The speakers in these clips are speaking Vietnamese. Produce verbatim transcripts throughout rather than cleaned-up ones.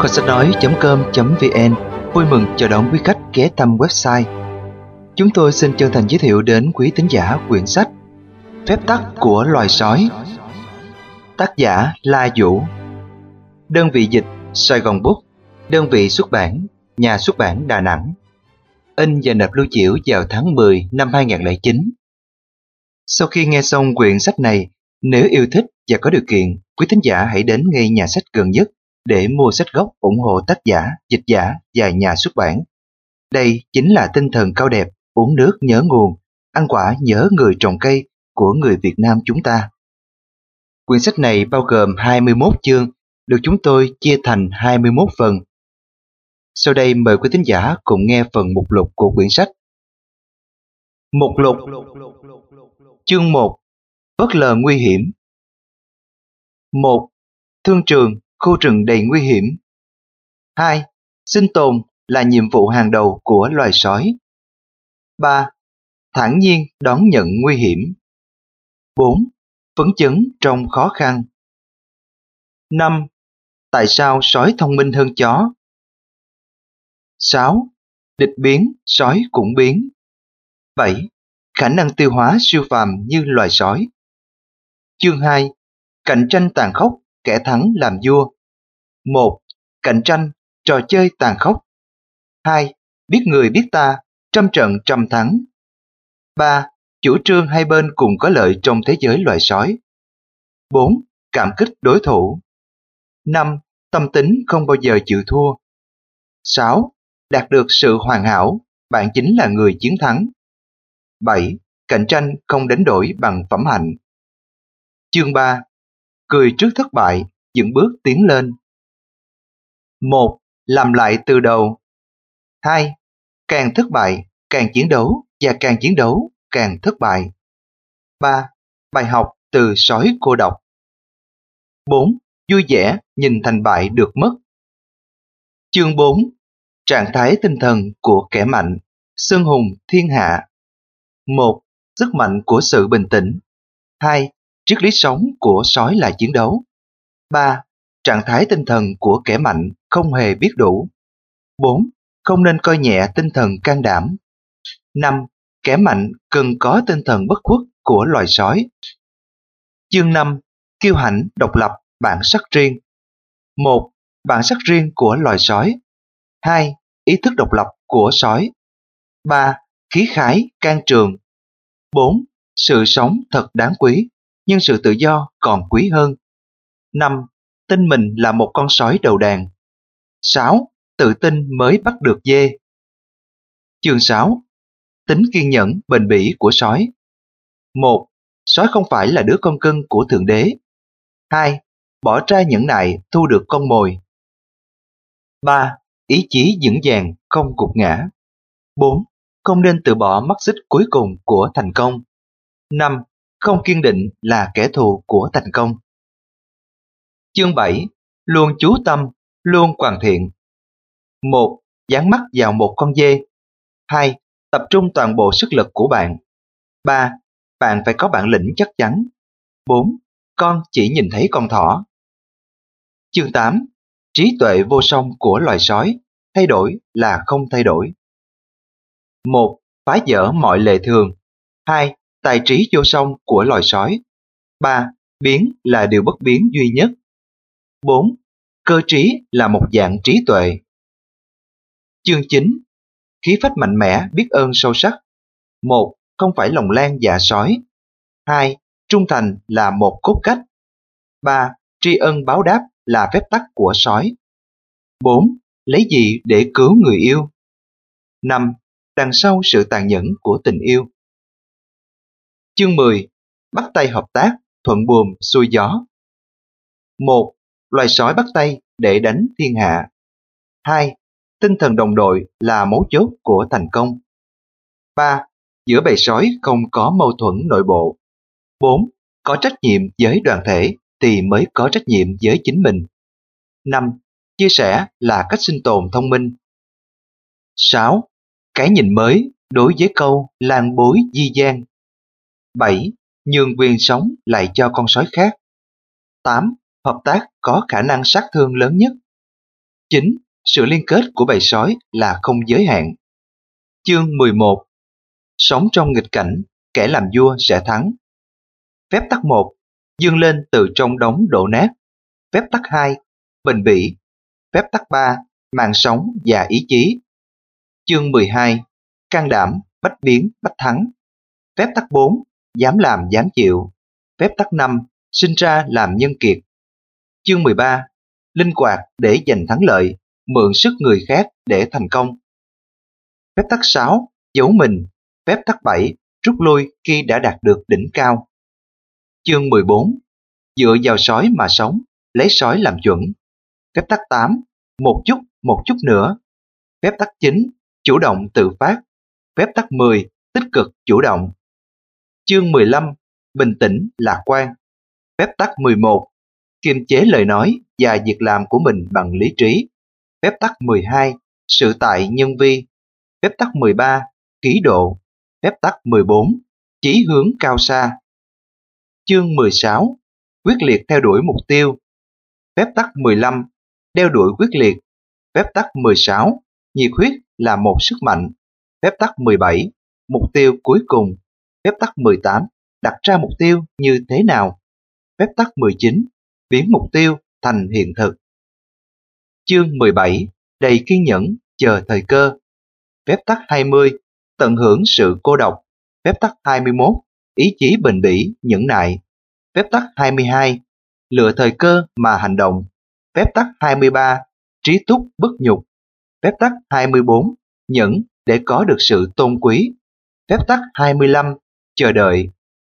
kho sách nói chấm com chấm vn vui mừng chào đón quý khách ghé thăm website. Chúng tôi xin chân thành giới thiệu đến quý thính giả quyển sách Phép tắc của loài sói. Tác giả La Vũ. Đơn vị dịch Sài Gòn Book. Đơn vị xuất bản Nhà xuất bản Đà Nẵng. In và nộp lưu chiểu vào tháng mười năm hai nghìn không trăm lẻ chín. Sau khi nghe xong quyển sách này, nếu yêu thích và có điều kiện, quý thính giả hãy đến ngay nhà sách gần nhất để mua sách gốc ủng hộ tác giả, dịch giả và nhà xuất bản. Đây chính là tinh thần cao đẹp, uống nước nhớ nguồn, ăn quả nhớ người trồng cây của người Việt Nam chúng ta. Quyển sách này bao gồm hai mươi mốt chương, được chúng tôi chia thành hai mươi mốt phần. Sau đây mời quý thính giả cùng nghe phần mục lục của quyển sách. Mục lục. Chương một. Phớt lờ nguy hiểm. một. Thương trường, khu rừng đầy nguy hiểm. hai. Sinh tồn là nhiệm vụ hàng đầu của loài sói. ba. Thản nhiên đón nhận nguy hiểm. bốn. Phấn chấn trong khó khăn. năm. Tại sao sói thông minh hơn chó? sáu. Địch biến, sói cũng biến. bảy. Khả năng tiêu hóa siêu phàm như loài sói. Chương hai. Cạnh tranh tàn khốc, kẻ thắng làm vua. một. Cạnh tranh, trò chơi tàn khốc. hai. Biết người biết ta, trăm trận trăm thắng. ba. Chủ trương hai bên cùng có lợi trong thế giới loài sói. bốn. Cảm kích đối thủ. năm. Tâm tính không bao giờ chịu thua. sáu. Đạt được sự hoàn hảo, bạn chính là người chiến thắng. bảy. Cạnh tranh không đánh đổi bằng phẩm hạnh. Chương ba. Cười trước thất bại, dựng bước tiến lên. một. Làm lại từ đầu. hai. Càng thất bại, càng chiến đấu, và càng chiến đấu, càng thất bại. ba. Bài học từ sói cô độc. bốn. Vui vẻ nhìn thành bại được mất. Chương bốn. Trạng thái tinh thần của kẻ mạnh, sơn hùng thiên hạ. một. Sức mạnh của sự bình tĩnh. hai. Triết lý sống của sói là chiến đấu. ba. Trạng thái tinh thần của kẻ mạnh không hề biết đủ. bốn. Không nên coi nhẹ tinh thần can đảm. năm. Kẻ mạnh cần có tinh thần bất khuất của loài sói. Chương năm. Kiêu hãnh, độc lập, bản sắc riêng. một. Bản sắc riêng của loài sói. hai. Ý thức độc lập của sói. ba. Khí khái, can trường. bốn. Sự sống thật đáng quý, nhưng sự tự do còn quý hơn. năm. Tin mình là một con sói đầu đàn. sáu. Tự tin mới bắt được dê. Chương sáu. Tính kiên nhẫn, bền bỉ của sói. một. Sói không phải là đứa con cưng của Thượng Đế. hai. Bỏ ra nhẫn nại thu được con mồi. ba. Ý chí vững vàng, không gục ngã. bốn. Không nên từ bỏ mắt xích cuối cùng của thành công. năm. Không kiên định là kẻ thù của thành công. Chương bảy. Luôn chú tâm, luôn hoàn thiện. một. Dán mắt vào một con dê. hai. Tập trung toàn bộ sức lực của bạn. ba. Bạn phải có bản lĩnh chắc chắn. bốn. Con chỉ nhìn thấy con thỏ. Chương tám. Trí tuệ vô song của loài sói, thay đổi là không thay đổi. một. Phá vỡ mọi lệ thường. hai. Tài trí vô song của loài sói. ba. Biến là điều bất biến duy nhất. bốn. Cơ trí là một dạng trí tuệ. Chương chín. Khí phách mạnh mẽ, biết ơn sâu sắc. một. Không phải lòng lan dạ sói. hai. Trung thành là một cốt cách. ba. Tri ân báo đáp là phép tắc của sói. bốn. Lấy gì để cứu người yêu. năm. Đằng sau sự tàn nhẫn của tình yêu. Chương mười. Bắt tay hợp tác, thuận buồm xuôi gió. một. Loài sói bắt tay để đánh thiên hạ. hai. Tinh thần đồng đội là mấu chốt của thành công. ba. Giữa bầy sói không có mâu thuẫn nội bộ. bốn. Có trách nhiệm với đoàn thể thì mới có trách nhiệm với chính mình. năm. Chia sẻ là cách sinh tồn thông minh. sáu. Cái nhìn mới đối với câu lan bối di gian. bảy. Nhường quyền sống lại cho con sói khác. tám. Hợp tác có khả năng sát thương lớn nhất. chín. Sự liên kết của bầy sói là không giới hạn. Chương mười một. Sống trong nghịch cảnh, kẻ làm vua sẽ thắng. Phép tắc một. Dương lên từ trong đống đổ nát. Phép tắc hai. Bền bỉ. Phép tắc ba. Màn sống và ý chí. Chương mười hai. Can đảm, bách biến, bách thắng. Phép tắc bốn. Dám làm, dám chịu. Phép tắc năm. Sinh ra làm nhân kiệt. Chương mười ba. Linh hoạt để giành thắng lợi, mượn sức người khác để thành công. Phép tắc sáu. Giấu mình. Phép tắc bảy. Rút lui khi đã đạt được đỉnh cao. Chương mười bốn. Dựa vào sói mà sống, lấy sói làm chuẩn. Phép tắc tám. Một chút, một chút nữa. Phép tắc chín. Chủ động tự phát. Phép tắc mười. Tích cực chủ động. Chương mười lăm. Bình tĩnh, lạc quan. Phép tắc mười một. Kiềm chế lời nói và việc làm của mình bằng lý trí. Phép tắc mười hai. Sự tại nhân vi. Phép tắc mười ba. Kỷ độ. Phép tắc mười bốn. Chí hướng cao xa. Chương mười sáu. Quyết liệt theo đuổi mục tiêu. Phép tắc mười lăm. Đeo đuổi quyết liệt. Phép tắc mười sáu. Nhiệt huyết là một sức mạnh. Phép tắc mười bảy. Mục tiêu cuối cùng. Phép tắc mười tám. Đặt ra mục tiêu như thế nào. Phép tắc mười chín. Biến mục tiêu thành hiện thực. Chương mười bảy. Đầy kiên nhẫn, chờ thời cơ. Phép tắc hai mươi. Tận hưởng sự cô độc. Phép tắc hai mươi mốt. Ý chí bền bỉ, nhẫn nại. Phép tắc hai mươi hai. Lựa thời cơ mà hành động. Phép tắc hai mươi ba. Trí túc bất nhục. Phép tắc hai mươi bốn. Nhẫn để có được sự tôn quý. Phép tắc hai mươi lăm. Chờ đợi.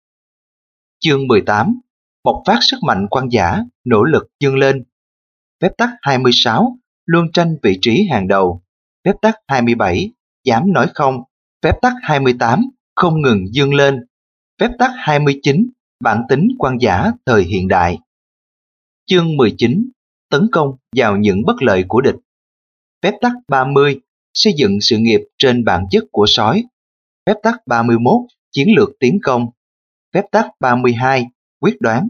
Chương mười tám. Bộc phát sức mạnh quan giả, nỗ lực vươn lên. Phép tắc hai mươi sáu. Luôn tranh vị trí hàng đầu. Phép tắc hai mươi bảy. Dám nói không. Phép tắc hai mươi tám. Không ngừng vươn lên. Phép tắc hai mươi chín. Bản tính quan giả thời hiện đại. Chương mười chín. Tấn công vào những bất lợi của địch. Phép tắc ba mươi. Xây dựng sự nghiệp trên bản chất của sói. Phép tắc ba mươi mốt. Chiến lược tiến công. Phép tắc ba mươi hai. Quyết đoán.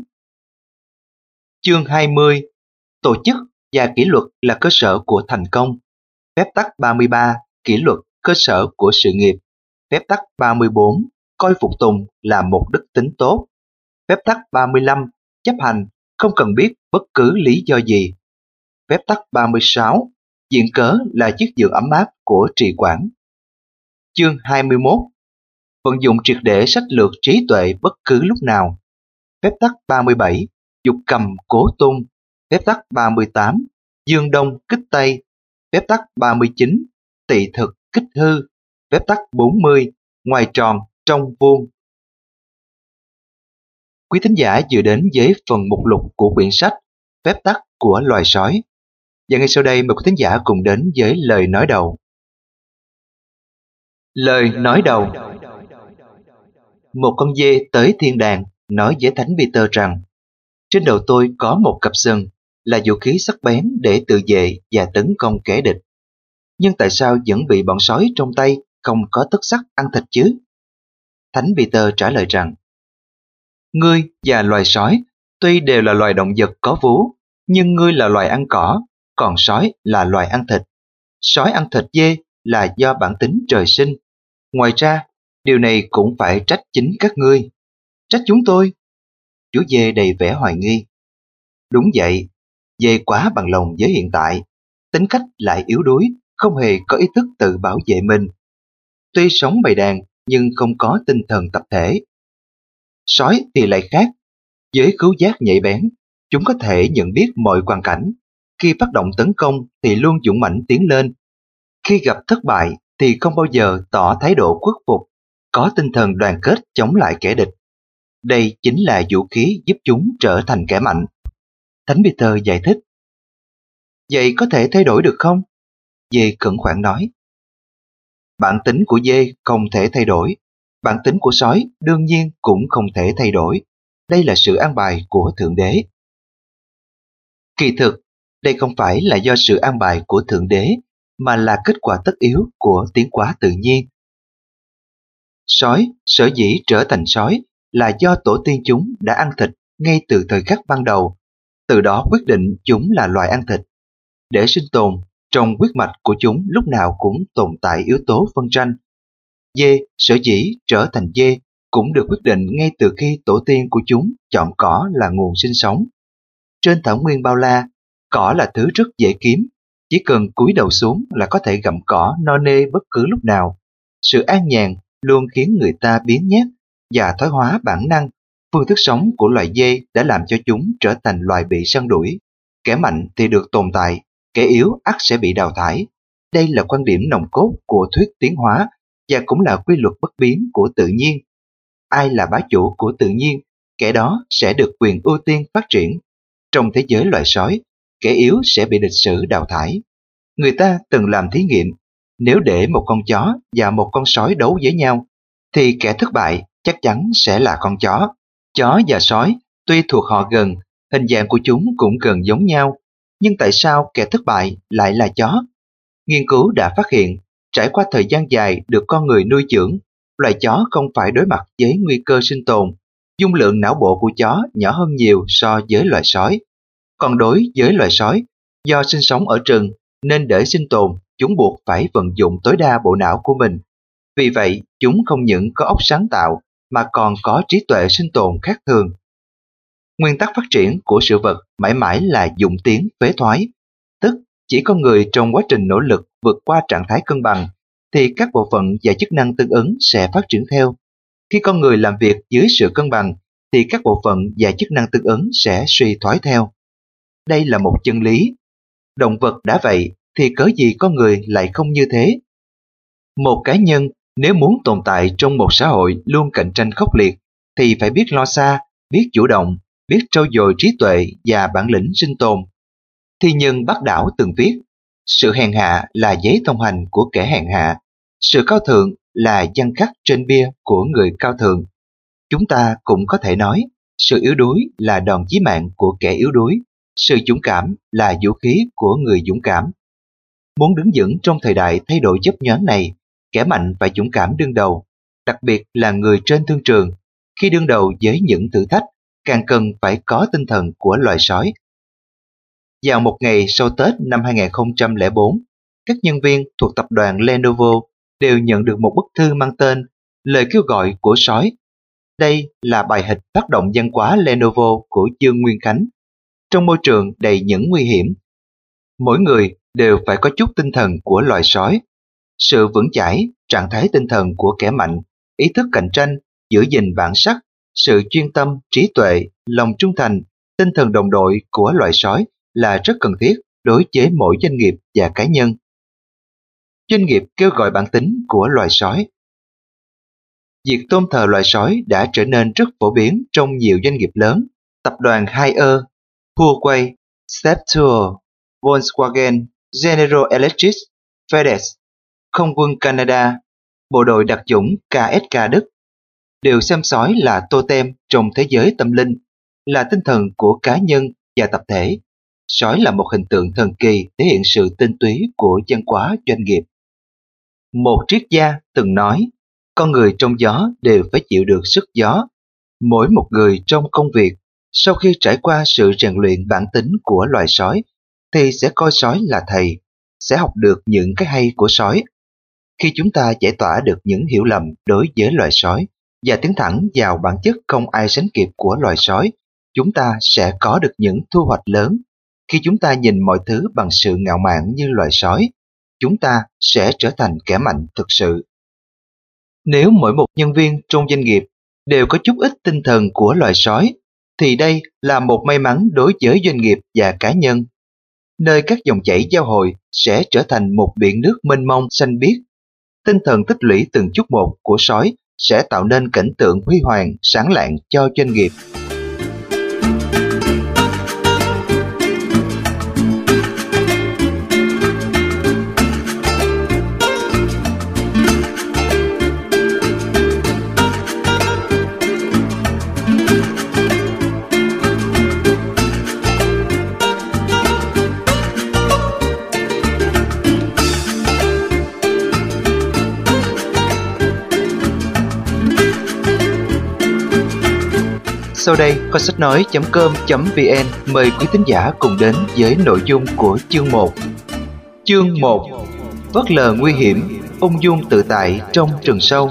Chương hai mươi. Tổ chức và kỷ luật là cơ sở của thành công. Phép tắc ba mươi ba. Kỷ luật, cơ sở của sự nghiệp. Phép tắc ba mươi bốn. Coi phục tùng là một đức tính tốt. Phép tắc ba mươi lăm. Chấp hành, không cần biết bất cứ lý do gì. Phép tắc ba mươi sáu. Diện cớ là chiếc giường ấm áp của trì quản. Chương hai mươi mốt. Vận dụng triệt để sách lược trí tuệ bất cứ lúc nào. Phép tắc ba mươi bảy. Dục cầm cố tung. Phép tắc ba mươi tám. Dương đông kích tây. Phép tắc ba mươi chín. Tị thực kích hư. Phép tắc bốn mươi. Ngoài tròn trong vuông. Quý thính giả vừa đến với phần mục lục của quyển sách Phép tắc của loài sói. Và ngay sau đây mời quý thính giả cùng đến với lời nói đầu. Lời nói đầu. Một con dê tới thiên đàng nói với Thánh Peter rằng: trên đầu tôi có một cặp sừng, là vũ khí sắc bén để tự vệ và tấn công kẻ địch. Nhưng tại sao vẫn bị bọn sói trong tay không có tất sắt ăn thịt chứ? Thánh Peter trả lời rằng: ngươi và loài sói tuy đều là loài động vật có vú, nhưng ngươi là loài ăn cỏ, còn sói là loài ăn thịt. Sói ăn thịt dê là do bản tính trời sinh. Ngoài ra, điều này cũng phải trách chính các ngươi. Trách chúng tôi? Chú dê đầy vẻ hoài nghi. Đúng vậy, dê quá bằng lòng với hiện tại, tính cách lại yếu đuối, không hề có ý thức tự bảo vệ mình. Tuy sống bầy đàn nhưng không có tinh thần tập thể. Sói thì lại khác, với khứu giác nhạy bén, chúng có thể nhận biết mọi hoàn cảnh. Khi phát động tấn công thì luôn dũng mãnh tiến lên. Khi gặp thất bại thì không bao giờ tỏ thái độ khuất phục, có tinh thần đoàn kết chống lại kẻ địch. Đây chính là vũ khí giúp chúng trở thành kẻ mạnh. Thánh Peter giải thích. Vậy có thể thay đổi được không? Dê khẩn khoản nói. Bản tính của dê không thể thay đổi. Bản tính của sói đương nhiên cũng không thể thay đổi. Đây là sự an bài của Thượng Đế. Kỳ thực, đây không phải là do sự an bài của Thượng Đế, mà là kết quả tất yếu của tiến hóa tự nhiên. Sói sở dĩ trở thành sói là do tổ tiên chúng đã ăn thịt ngay từ thời khắc ban đầu, từ đó quyết định chúng là loài ăn thịt. Để sinh tồn, trong huyết mạch của chúng lúc nào cũng tồn tại yếu tố phân tranh. Dê sở dĩ trở thành dê cũng được quyết định ngay từ khi tổ tiên của chúng chọn cỏ là nguồn sinh sống. Trên thảo nguyên bao la, cỏ là thứ rất dễ kiếm, chỉ cần cúi đầu xuống là có thể gặm cỏ no nê bất cứ lúc nào. Sự an nhàn luôn khiến người ta biếng nhác và thoái hóa bản năng. Phương thức sống của loài dê đã làm cho chúng trở thành loài bị săn đuổi. Kẻ mạnh thì được tồn tại, kẻ yếu ắt sẽ bị đào thải. Đây là quan điểm nòng cốt của thuyết tiến hóa và cũng là quy luật bất biến của tự nhiên. Ai là bá chủ của tự nhiên, kẻ đó sẽ được quyền ưu tiên phát triển. Trong thế giới loài sói, kẻ yếu sẽ bị lịch sử đào thải. Người ta từng làm thí nghiệm, nếu để một con chó và một con sói đấu với nhau, thì kẻ thất bại chắc chắn sẽ là con chó. Chó và sói tuy thuộc họ gần, hình dạng của chúng cũng gần giống nhau, nhưng tại sao kẻ thất bại lại là chó? Nghiên cứu đã phát hiện, trải qua thời gian dài được con người nuôi dưỡng, loài chó không phải đối mặt với nguy cơ sinh tồn. Dung lượng não bộ của chó nhỏ hơn nhiều so với loài sói. Còn đối với loài sói, do sinh sống ở rừng nên để sinh tồn, chúng buộc phải vận dụng tối đa bộ não của mình. Vì vậy, chúng không những có óc sáng tạo mà còn có trí tuệ sinh tồn khác thường. Nguyên tắc phát triển của sự vật mãi mãi là dụng tiến phế thoái, tức chỉ có người trong quá trình nỗ lực vượt qua trạng thái cân bằng thì các bộ phận và chức năng tương ứng sẽ phát triển theo. Khi con người làm việc dưới sự cân bằng thì các bộ phận và chức năng tương ứng sẽ suy thoái theo. Đây là một chân lý. Động vật đã vậy thì cớ gì con người lại không như thế? Một cá nhân nếu muốn tồn tại trong một xã hội luôn cạnh tranh khốc liệt thì phải biết lo xa, biết chủ động, biết trau dồi trí tuệ và bản lĩnh sinh tồn. Thi nhân Bắc Đảo từng viết, sự hèn hạ là giấy thông hành của kẻ hèn hạ, sự cao thượng là văn khắc trên bia của người cao thượng. Chúng ta cũng có thể nói, sự yếu đuối là đòn chí mạng của kẻ yếu đuối, sự dũng cảm là vũ khí của người dũng cảm. Muốn đứng vững trong thời đại thay đổi chấp nhoáng này, kẻ mạnh phải dũng cảm đương đầu, đặc biệt là người trên thương trường. Khi đương đầu với những thử thách, càng cần phải có tinh thần của loài sói. Vào một ngày sau Tết năm hai không không bốn, các nhân viên thuộc tập đoàn Lenovo đều nhận được một bức thư mang tên Lời kêu gọi của sói. Đây là bài hịch phát động văn hóa Lenovo của Dương Nguyên Khánh. Trong môi trường đầy những nguy hiểm, mỗi người đều phải có chút tinh thần của loài sói. Sự vững chãi, trạng thái tinh thần của kẻ mạnh, ý thức cạnh tranh, giữ gìn bản sắc, sự chuyên tâm, trí tuệ, lòng trung thành, tinh thần đồng đội của loài sói là rất cần thiết đối với mỗi doanh nghiệp và cá nhân. Doanh nghiệp kêu gọi bản tính của loài sói. Việc tôn thờ loài sói đã trở nên rất phổ biến trong nhiều doanh nghiệp lớn. Tập đoàn Haier, Huawei, Septuor, Volkswagen, General Electric, FedEx, Không quân Canada, bộ đội đặc chủng ca ét ca Đức đều xem sói là totem trong thế giới tâm linh, là tinh thần của cá nhân và tập thể. Sói là một hình tượng thần kỳ thể hiện sự tinh túy của văn hóa doanh nghiệp. Một triết gia từng nói, con người trong gió đều phải chịu được sức gió. Mỗi một người trong công việc, sau khi trải qua sự rèn luyện bản tính của loài sói, thì sẽ coi sói là thầy, sẽ học được những cái hay của sói. Khi chúng ta giải tỏa được những hiểu lầm đối với loài sói và tiến thẳng vào bản chất không ai sánh kịp của loài sói, chúng ta sẽ có được những thu hoạch lớn. Khi chúng ta nhìn mọi thứ bằng sự ngạo mạn như loài sói, chúng ta sẽ trở thành kẻ mạnh thực sự. Nếu mỗi một nhân viên trong doanh nghiệp đều có chút ít tinh thần của loài sói, thì đây là một may mắn đối với doanh nghiệp và cá nhân. Nơi các dòng chảy giao hội sẽ trở thành một biển nước mênh mông xanh biếc. Tinh thần tích lũy từng chút một của sói sẽ tạo nên cảnh tượng huy hoàng, sáng lạng cho doanh nghiệp. Sau đây, kho sách nói chấm com chấm vn mời quý thính giả cùng đến với nội dung của chương một. Chương một. Phớt lờ nguy hiểm, ung dung tự tại trong rừng sâu.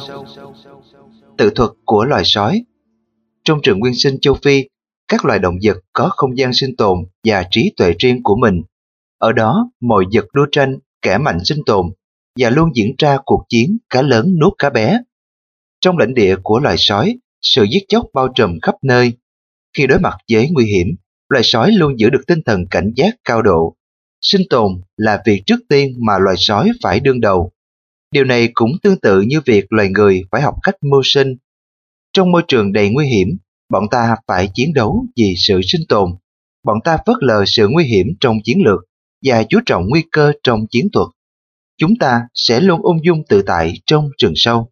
Tự thuật của loài sói. Trong rừng nguyên sinh châu Phi, các loài động vật có không gian sinh tồn và trí tuệ riêng của mình. Ở đó, mọi vật đua tranh, kẻ mạnh sinh tồn và luôn diễn ra cuộc chiến cá lớn nuốt cá bé. Trong lãnh địa của loài sói, sự giết chóc bao trùm khắp nơi. Khi đối mặt với nguy hiểm, loài sói luôn giữ được tinh thần cảnh giác cao độ. Sinh tồn là việc trước tiên mà loài sói phải đương đầu. Điều này cũng tương tự như việc loài người phải học cách mưu sinh. Trong môi trường đầy nguy hiểm, bọn ta phải chiến đấu vì sự sinh tồn. Bọn ta phớt lờ sự nguy hiểm trong chiến lược và chú trọng nguy cơ trong chiến thuật. Chúng ta sẽ luôn ung dung tự tại trong rừng sâu.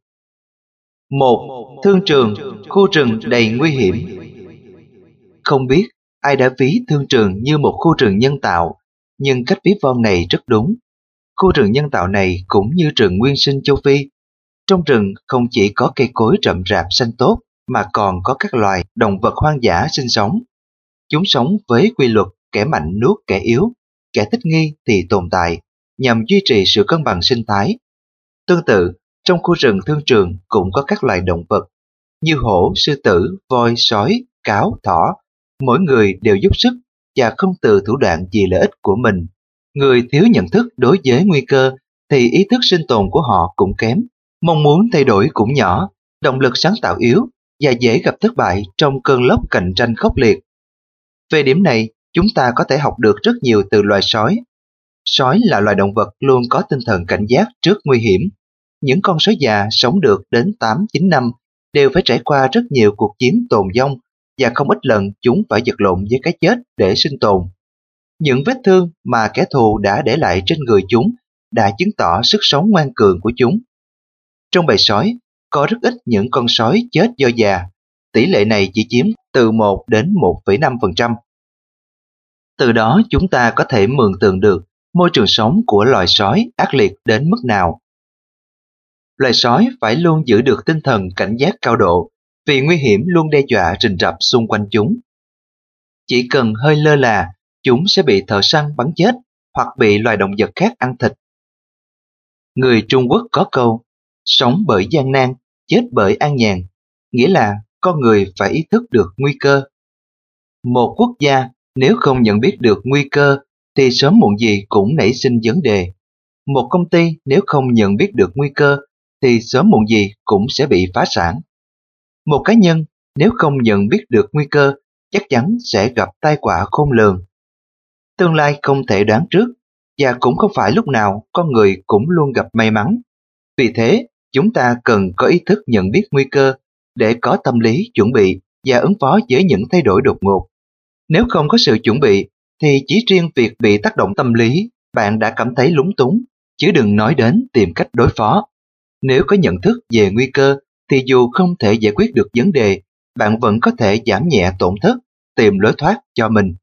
Một. Thương trường, khu rừng đầy nguy hiểm. Không biết ai đã ví thương trường như một khu rừng nhân tạo, nhưng cách ví von này rất đúng. Khu rừng nhân tạo này cũng như rừng nguyên sinh châu Phi. Trong rừng không chỉ có cây cối rậm rạp xanh tốt, mà còn có các loài động vật hoang dã sinh sống. Chúng sống với quy luật kẻ mạnh nuốt kẻ yếu, kẻ thích nghi thì tồn tại, nhằm duy trì sự cân bằng sinh thái. Tương tự, trong khu rừng thương trường cũng có các loài động vật như hổ, sư tử, voi, sói, cáo, thỏ. Mỗi người đều dốc sức và không từ thủ đoạn vì lợi ích của mình. Người thiếu nhận thức đối với nguy cơ thì ý thức sinh tồn của họ cũng kém, mong muốn thay đổi cũng nhỏ, động lực sáng tạo yếu và dễ gặp thất bại trong cơn lốc cạnh tranh khốc liệt. Về điểm này, chúng ta có thể học được rất nhiều từ loài sói. Sói là loài động vật luôn có tinh thần cảnh giác trước nguy hiểm. Những con sói già sống được đến tám chín năm đều phải trải qua rất nhiều cuộc chiến tồn vong, và không ít lần chúng phải vật lộn với cái chết để sinh tồn. Những vết thương mà kẻ thù đã để lại trên người chúng đã chứng tỏ sức sống ngoan cường của chúng. Trong bầy sói, có rất ít những con sói chết do già. Tỷ lệ này chỉ chiếm từ một đến một phẩy năm phần trăm. Từ đó chúng ta có thể mường tượng được môi trường sống của loài sói ác liệt đến mức nào. Loài sói phải luôn giữ được tinh thần cảnh giác cao độ, vì nguy hiểm luôn đe dọa rình rập xung quanh chúng. Chỉ cần hơi lơ là, chúng sẽ bị thợ săn bắn chết hoặc bị loài động vật khác ăn thịt. Người Trung Quốc có câu, sống bởi gian nan, chết bởi an nhàn, nghĩa là con người phải ý thức được nguy cơ. Một quốc gia nếu không nhận biết được nguy cơ thì sớm muộn gì cũng nảy sinh vấn đề. Một công ty nếu không nhận biết được nguy cơ thì sớm muộn gì cũng sẽ bị phá sản. Một cá nhân nếu không nhận biết được nguy cơ chắc chắn sẽ gặp tai họa khôn lường. Tương lai không thể đoán trước, và cũng không phải lúc nào con người cũng luôn gặp may mắn. Vì thế, chúng ta cần có ý thức nhận biết nguy cơ để có tâm lý chuẩn bị và ứng phó với những thay đổi đột ngột. Nếu không có sự chuẩn bị, thì chỉ riêng việc bị tác động tâm lý, bạn đã cảm thấy lúng túng, chứ đừng nói đến tìm cách đối phó. Nếu có nhận thức về nguy cơ, thì dù không thể giải quyết được vấn đề, bạn vẫn có thể giảm nhẹ tổn thất, tìm lối thoát cho mình.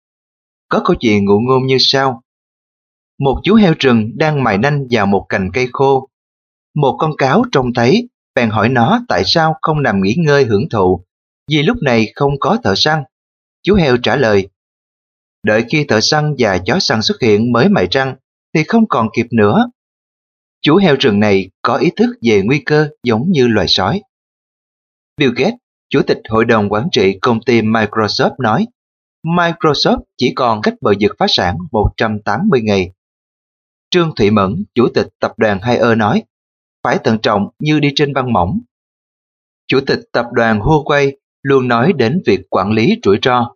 Có câu chuyện ngụ ngôn như sau. Một chú heo rừng đang mài nanh vào một cành cây khô. Một con cáo trông thấy, bèn hỏi nó tại sao không nằm nghỉ ngơi hưởng thụ, vì lúc này không có thợ săn. Chú heo trả lời, đợi khi thợ săn và chó săn xuất hiện mới mài răng, thì không còn kịp nữa. Chú heo rừng này có ý thức về nguy cơ giống như loài sói. Bill Gates, chủ tịch hội đồng quản trị công ty Microsoft nói, Microsoft chỉ còn cách bờ vực phá sản một trăm tám mươi ngày. Trương Thụy Mẫn, chủ tịch tập đoàn Haier nói, phải thận trọng như đi trên băng mỏng. Chủ tịch tập đoàn Huawei luôn nói đến việc quản lý rủi ro.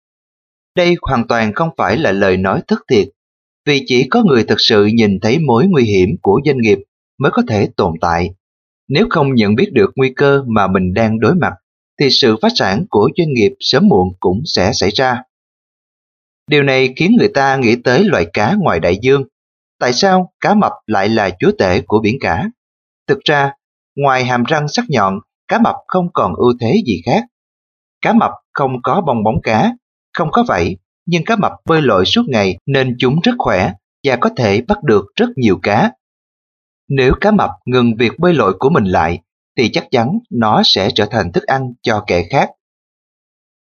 Đây hoàn toàn không phải là lời nói thất thiệt, vì chỉ có người thực sự nhìn thấy mối nguy hiểm của doanh nghiệp mới có thể tồn tại. Nếu không nhận biết được nguy cơ mà mình đang đối mặt, thì sự phá sản của doanh nghiệp sớm muộn cũng sẽ xảy ra. Điều này khiến người ta nghĩ tới loài cá ngoài đại dương. Tại sao cá mập lại là chúa tể của biển cả? Thực ra, ngoài hàm răng sắc nhọn, cá mập không còn ưu thế gì khác. Cá mập không có bong bóng cá, không có vảy, nhưng cá mập bơi lội suốt ngày nên chúng rất khỏe và có thể bắt được rất nhiều cá. Nếu cá mập ngừng việc bơi lội của mình lại, thì chắc chắn nó sẽ trở thành thức ăn cho kẻ khác.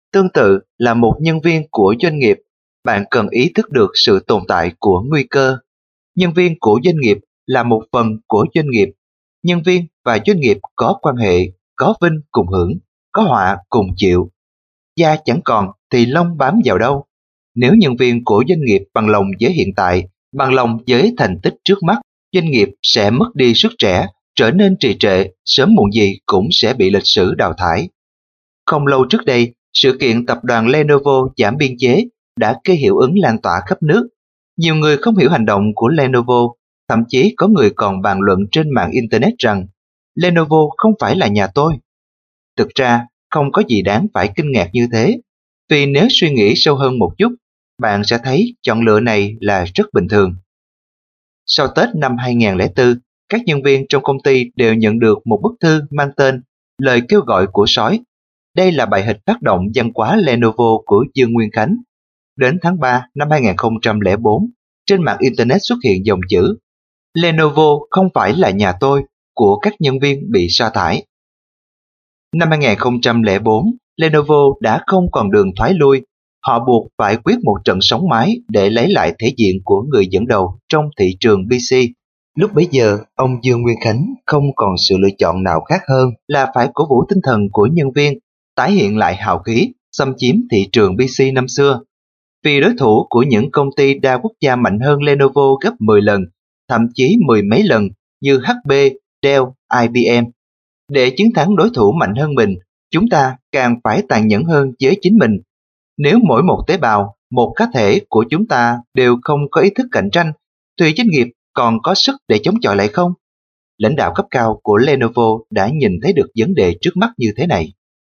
Tương tự là một nhân viên của doanh nghiệp, bạn cần ý thức được sự tồn tại của nguy cơ. Nhân viên của doanh nghiệp là một phần của doanh nghiệp. Nhân viên và doanh nghiệp có quan hệ, có vinh cùng hưởng, có họa cùng chịu. Da chẳng còn thì lông bám vào đâu. Nếu nhân viên của doanh nghiệp bằng lòng với hiện tại, bằng lòng với thành tích trước mắt, doanh nghiệp sẽ mất đi sức trẻ, trở nên trì trệ, sớm muộn gì cũng sẽ bị lịch sử đào thải. Không lâu trước đây, sự kiện tập đoàn Lenovo giảm biên chế đã gây hiệu ứng lan tỏa khắp nước. Nhiều người không hiểu hành động của Lenovo, thậm chí có người còn bàn luận trên mạng Internet rằng Lenovo không phải là nhà tôi. Thực ra, không có gì đáng phải kinh ngạc như thế, vì nếu suy nghĩ sâu hơn một chút, bạn sẽ thấy chọn lựa này là rất bình thường. Sau Tết năm hai không không bốn, các nhân viên trong công ty đều nhận được một bức thư mang tên Lời kêu gọi của sói. Đây là bài hịch phát động văn hóa Lenovo của Dương Nguyên Khánh. Đến tháng ba năm hai không không bốn, trên mạng Internet xuất hiện dòng chữ Lenovo không phải là nhà tôi của các nhân viên bị sa thải. Năm hai không không bốn, Lenovo đã không còn đường thoái lui. Họ buộc phải quyết một trận sóng mái để lấy lại thể diện của người dẫn đầu trong thị trường pê xê. Lúc bấy giờ, ông Dương Nguyên Khánh không còn sự lựa chọn nào khác hơn là phải cổ vũ tinh thần của nhân viên, tái hiện lại hào khí, xâm chiếm thị trường pê xê năm xưa. Vì đối thủ của những công ty đa quốc gia mạnh hơn Lenovo gấp mười lần, thậm chí mười mấy lần như hát pê, Dell, i bê em. Để chiến thắng đối thủ mạnh hơn mình, chúng ta càng phải tàn nhẫn hơn với chính mình. Nếu mỗi một tế bào, một cá thể của chúng ta đều không có ý thức cạnh tranh, thì doanh nghiệp còn có sức để chống chọi lại không? Lãnh đạo cấp cao của Lenovo đã nhìn thấy được vấn đề trước mắt như thế này.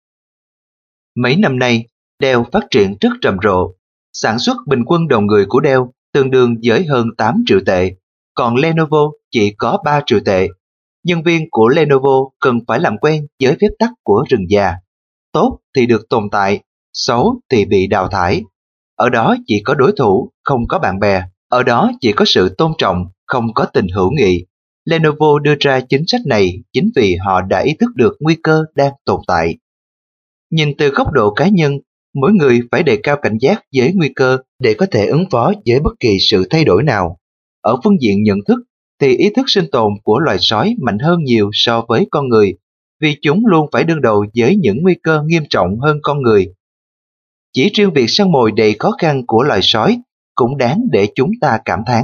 Mấy năm nay, Dell phát triển rất rầm rộ. Sản xuất bình quân đầu người của Dell tương đương với hơn tám triệu tệ, còn Lenovo chỉ có ba triệu tệ. Nhân viên của Lenovo cần phải làm quen với phép tắc của rừng già. Tốt thì được tồn tại, xấu thì bị đào thải. Ở đó chỉ có đối thủ, không có bạn bè. Ở đó chỉ có sự tôn trọng, không có tình hữu nghị. Lenovo đưa ra chính sách này chính vì họ đã ý thức được nguy cơ đang tồn tại. Nhìn từ góc độ cá nhân, mỗi người phải đề cao cảnh giác với nguy cơ để có thể ứng phó với bất kỳ sự thay đổi nào. Ở phương diện nhận thức, thì ý thức sinh tồn của loài sói mạnh hơn nhiều so với con người, vì chúng luôn phải đương đầu với những nguy cơ nghiêm trọng hơn con người. Chỉ riêng việc săn mồi đầy khó khăn của loài sói cũng đáng để chúng ta cảm thán.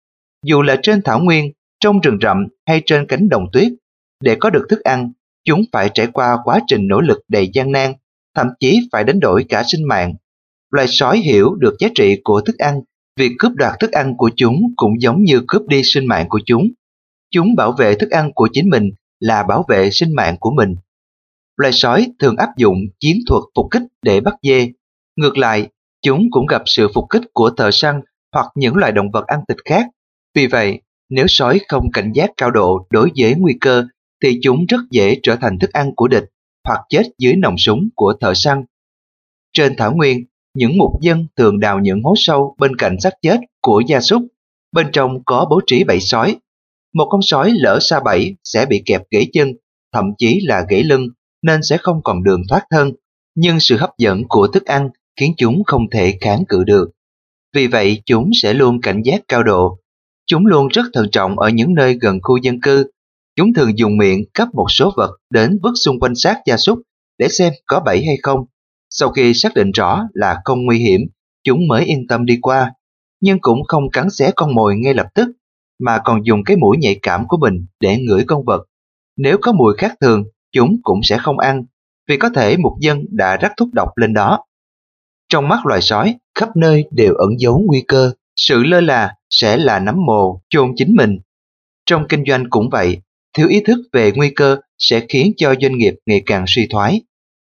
Dù là trên thảo nguyên, trong rừng rậm hay trên cánh đồng tuyết, để có được thức ăn, chúng phải trải qua quá trình nỗ lực đầy gian nan, thậm chí phải đánh đổi cả sinh mạng. Loài sói hiểu được giá trị của thức ăn, việc cướp đoạt thức ăn của chúng cũng giống như cướp đi sinh mạng của chúng. Chúng bảo vệ thức ăn của chính mình là bảo vệ sinh mạng của mình. Loài sói thường áp dụng chiến thuật phục kích để bắt dê. Ngược lại, chúng cũng gặp sự phục kích của thợ săn hoặc những loài động vật ăn thịt khác. Vì vậy, nếu sói không cảnh giác cao độ đối với nguy cơ, thì chúng rất dễ trở thành thức ăn của địch hoặc chết dưới nòng súng của thợ săn. Trên thảo nguyên, những mục dân thường đào những hố sâu bên cạnh xác chết của gia súc. Bên trong có bố trí bẫy sói. Một con sói lỡ sa bẫy sẽ bị kẹp gãy chân, thậm chí là gãy lưng, nên sẽ không còn đường thoát thân. Nhưng sự hấp dẫn của thức ăn khiến chúng không thể kháng cự được. Vì vậy, chúng sẽ luôn cảnh giác cao độ. Chúng luôn rất thận trọng ở những nơi gần khu dân cư. Chúng thường dùng miệng cắp một số vật đến vứt xung quanh xác gia súc để xem có bẫy hay không. Sau khi xác định rõ là không nguy hiểm, chúng mới yên tâm đi qua. Nhưng cũng không cắn xé con mồi ngay lập tức, mà còn dùng cái mũi nhạy cảm của mình để ngửi con vật. Nếu có mùi khác thường, chúng cũng sẽ không ăn, vì có thể mục dân đã rắc thuốc độc lên đó. Trong mắt loài sói, khắp nơi đều ẩn giấu nguy cơ. Sự lơ là sẽ là nấm mồ chôn chính mình. Trong kinh doanh cũng vậy, thiếu ý thức về nguy cơ sẽ khiến cho doanh nghiệp ngày càng suy thoái.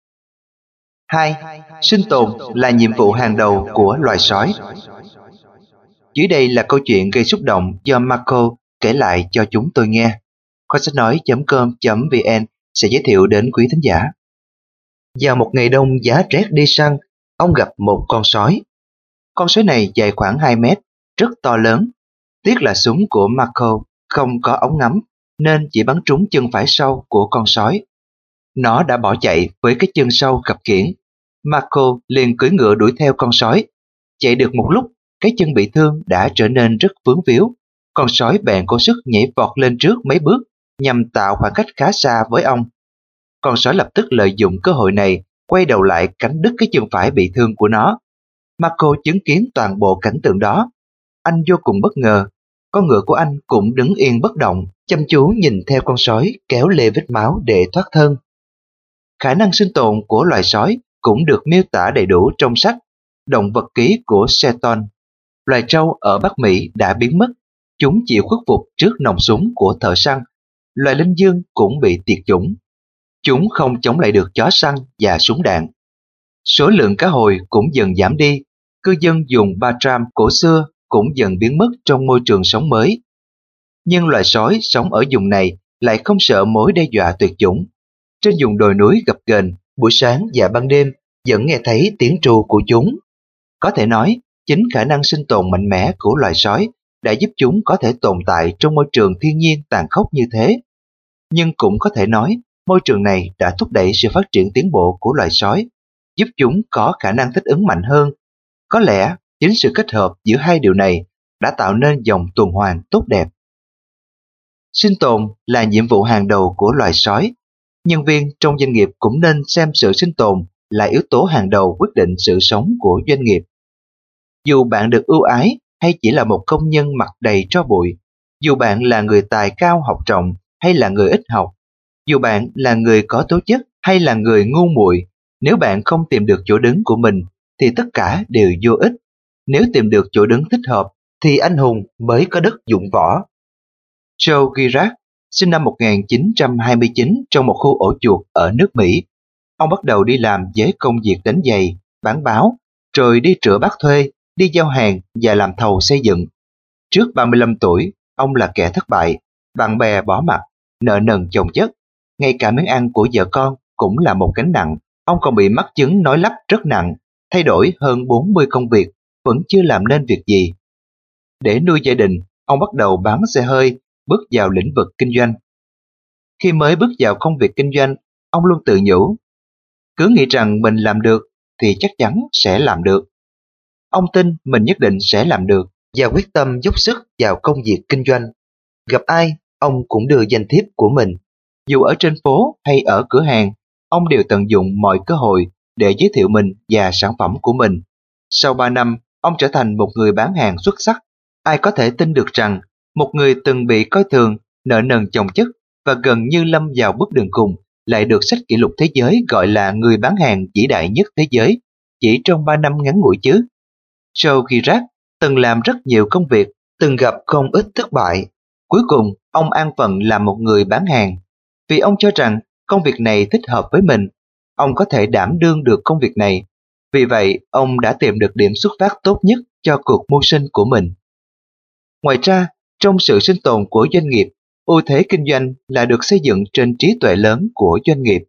hai. Sinh tồn là nhiệm vụ hàng đầu của loài sói. Dưới đây là câu chuyện gây xúc động do Marco kể lại cho chúng tôi nghe. Kho sách nói chấm com chấm vn sẽ giới thiệu đến quý thính giả. Vào một ngày đông giá rét đi săn, ông gặp một con sói. Con sói này dài khoảng hai mét, rất to lớn. Tiếc là súng của Marco không có ống ngắm, nên chỉ bắn trúng chân phải sau của con sói. Nó đã bỏ chạy với cái chân sau khập khiễng. Marco liền cưỡi ngựa đuổi theo con sói. Chạy được một lúc, cái chân bị thương đã trở nên rất vướng víu. Con sói bèn cố sức nhảy vọt lên trước mấy bước nhằm tạo khoảng cách khá xa với ông. Con sói lập tức lợi dụng cơ hội này quay đầu lại cắn đứt cái chân phải bị thương của nó. Marco chứng kiến toàn bộ cảnh tượng đó. Anh vô cùng bất ngờ. Con ngựa của anh cũng đứng yên bất động, chăm chú nhìn theo con sói kéo lê vết máu để thoát thân. Khả năng sinh tồn của loài sói cũng được miêu tả đầy đủ trong sách Động vật ký của Seton. Loài trâu ở Bắc Mỹ đã biến mất, chúng chịu khuất phục trước nòng súng của thợ săn. Loài linh dương cũng bị tuyệt chủng. Chúng không chống lại được chó săn và súng đạn. Số lượng cá hồi cũng dần giảm đi. Cư dân vùng Bartram cổ xưa cũng dần biến mất trong môi trường sống mới. Nhưng loài sói sống ở vùng này lại không sợ mối đe dọa tuyệt chủng. Trên vùng đồi núi gập ghềnh, buổi sáng và ban đêm vẫn nghe thấy tiếng tru của chúng. Có thể nói, chính khả năng sinh tồn mạnh mẽ của loài sói đã giúp chúng có thể tồn tại trong môi trường thiên nhiên tàn khốc như thế. Nhưng cũng có thể nói, môi trường này đã thúc đẩy sự phát triển tiến bộ của loài sói, giúp chúng có khả năng thích ứng mạnh hơn. Có lẽ chính sự kết hợp giữa hai điều này đã tạo nên dòng tuần hoàn tốt đẹp. Sinh tồn là nhiệm vụ hàng đầu của loài sói. Nhân viên trong doanh nghiệp cũng nên xem sự sinh tồn là yếu tố hàng đầu quyết định sự sống của doanh nghiệp. Dù bạn được ưu ái hay chỉ là một công nhân mặt đầy tro bụi, dù bạn là người tài cao học trọng hay là người ít học, dù bạn là người có tố chất hay là người ngu muội, nếu bạn không tìm được chỗ đứng của mình thì tất cả đều vô ích. Nếu tìm được chỗ đứng thích hợp thì anh hùng mới có đất dụng võ. Joe Girard sinh năm một nghìn chín trăm hai mươi chín trong một khu ổ chuột ở nước Mỹ. Ông bắt đầu đi làm với công việc đánh giày, bán báo, rồi đi rửa bát thuê, đi giao hàng và làm thầu xây dựng. Trước ba mươi lăm tuổi, ông là kẻ thất bại, bạn bè bỏ mặt, nợ nần chồng chất. Ngay cả miếng ăn của vợ con cũng là một gánh nặng. Ông còn bị mắc chứng nói lắp rất nặng, thay đổi hơn bốn mươi công việc, vẫn chưa làm nên việc gì. Để nuôi gia đình, ông bắt đầu bán xe hơi, bước vào lĩnh vực kinh doanh. Khi mới bước vào công việc kinh doanh, ông luôn tự nhủ, cứ nghĩ rằng mình làm được thì chắc chắn sẽ làm được. Ông tin mình nhất định sẽ làm được và quyết tâm dốc sức vào công việc kinh doanh. Gặp ai, ông cũng đưa danh thiếp của mình. Dù ở trên phố hay ở cửa hàng, ông đều tận dụng mọi cơ hội để giới thiệu mình và sản phẩm của mình. Sau ba năm, ông trở thành một người bán hàng xuất sắc. Ai có thể tin được rằng một người từng bị coi thường, nợ nần chồng chất và gần như lâm vào bước đường cùng lại được sách kỷ lục thế giới gọi là người bán hàng vĩ đại nhất thế giới chỉ trong ba năm ngắn ngủi chứ. Joe Girard từng làm rất nhiều công việc, từng gặp không ít thất bại. Cuối cùng, ông an phận làm một người bán hàng. Vì ông cho rằng công việc này thích hợp với mình, ông có thể đảm đương được công việc này. Vì vậy, ông đã tìm được điểm xuất phát tốt nhất cho cuộc mưu sinh của mình. Ngoài ra, trong sự sinh tồn của doanh nghiệp, ưu thế kinh doanh là được xây dựng trên trí tuệ lớn của doanh nghiệp.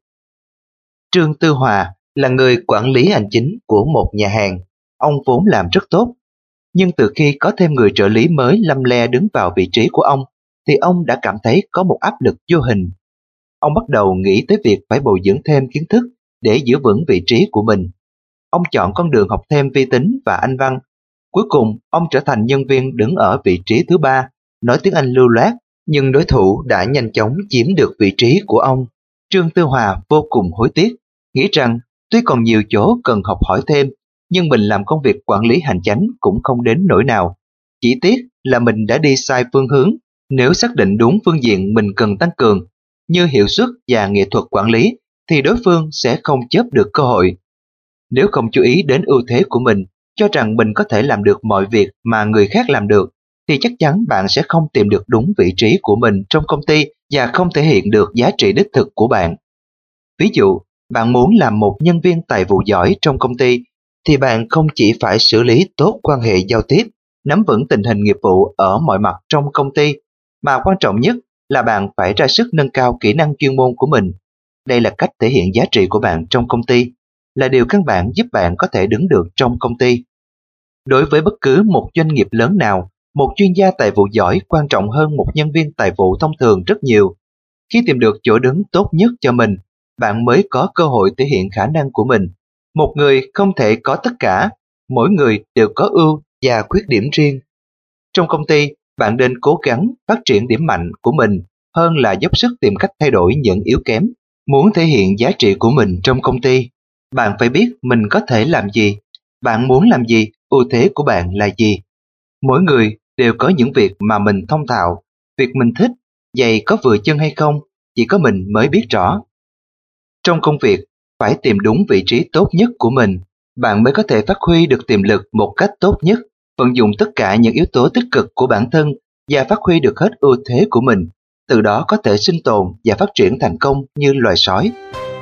Trương Tư Hòa là người quản lý hành chính của một nhà hàng. Ông vốn làm rất tốt. Nhưng từ khi có thêm người trợ lý mới lăm le đứng vào vị trí của ông, thì ông đã cảm thấy có một áp lực vô hình. Ông bắt đầu nghĩ tới việc phải bồi dưỡng thêm kiến thức để giữ vững vị trí của mình. Ông chọn con đường học thêm vi tính và Anh văn. Cuối cùng, ông trở thành nhân viên đứng ở vị trí thứ ba, nói tiếng Anh lưu loát, nhưng đối thủ đã nhanh chóng chiếm được vị trí của ông. Trương Tư Hòa vô cùng hối tiếc, nghĩ rằng tuy còn nhiều chỗ cần học hỏi thêm, nhưng mình làm công việc quản lý hành chánh cũng không đến nỗi nào. Chỉ tiếc là mình đã đi sai phương hướng. Nếu xác định đúng phương diện mình cần tăng cường, như hiệu suất và nghệ thuật quản lý, thì đối phương sẽ không chớp được cơ hội. Nếu không chú ý đến ưu thế của mình, cho rằng mình có thể làm được mọi việc mà người khác làm được, thì chắc chắn bạn sẽ không tìm được đúng vị trí của mình trong công ty và không thể hiện được giá trị đích thực của bạn. Ví dụ, bạn muốn làm một nhân viên tài vụ giỏi trong công ty, thì bạn không chỉ phải xử lý tốt quan hệ giao tiếp, nắm vững tình hình nghiệp vụ ở mọi mặt trong công ty, mà quan trọng nhất là bạn phải ra sức nâng cao kỹ năng chuyên môn của mình. Đây là cách thể hiện giá trị của bạn trong công ty, là điều căn bản giúp bạn có thể đứng được trong công ty. Đối với bất cứ một doanh nghiệp lớn nào, một chuyên gia tài vụ giỏi quan trọng hơn một nhân viên tài vụ thông thường rất nhiều. Khi tìm được chỗ đứng tốt nhất cho mình, bạn mới có cơ hội thể hiện khả năng của mình. Một người không thể có tất cả, mỗi người đều có ưu và khuyết điểm riêng. Trong công ty, bạn nên cố gắng phát triển điểm mạnh của mình hơn là dốc sức tìm cách thay đổi những yếu kém. Muốn thể hiện giá trị của mình trong công ty, bạn phải biết mình có thể làm gì, bạn muốn làm gì, ưu thế của bạn là gì. Mỗi người đều có những việc mà mình thông thạo, việc mình thích, giày có vừa chân hay không, chỉ có mình mới biết rõ. Trong công việc, phải tìm đúng vị trí tốt nhất của mình, bạn mới có thể phát huy được tiềm lực một cách tốt nhất, vận dụng tất cả những yếu tố tích cực của bản thân và phát huy được hết ưu thế của mình, từ đó có thể sinh tồn và phát triển thành công như loài sói.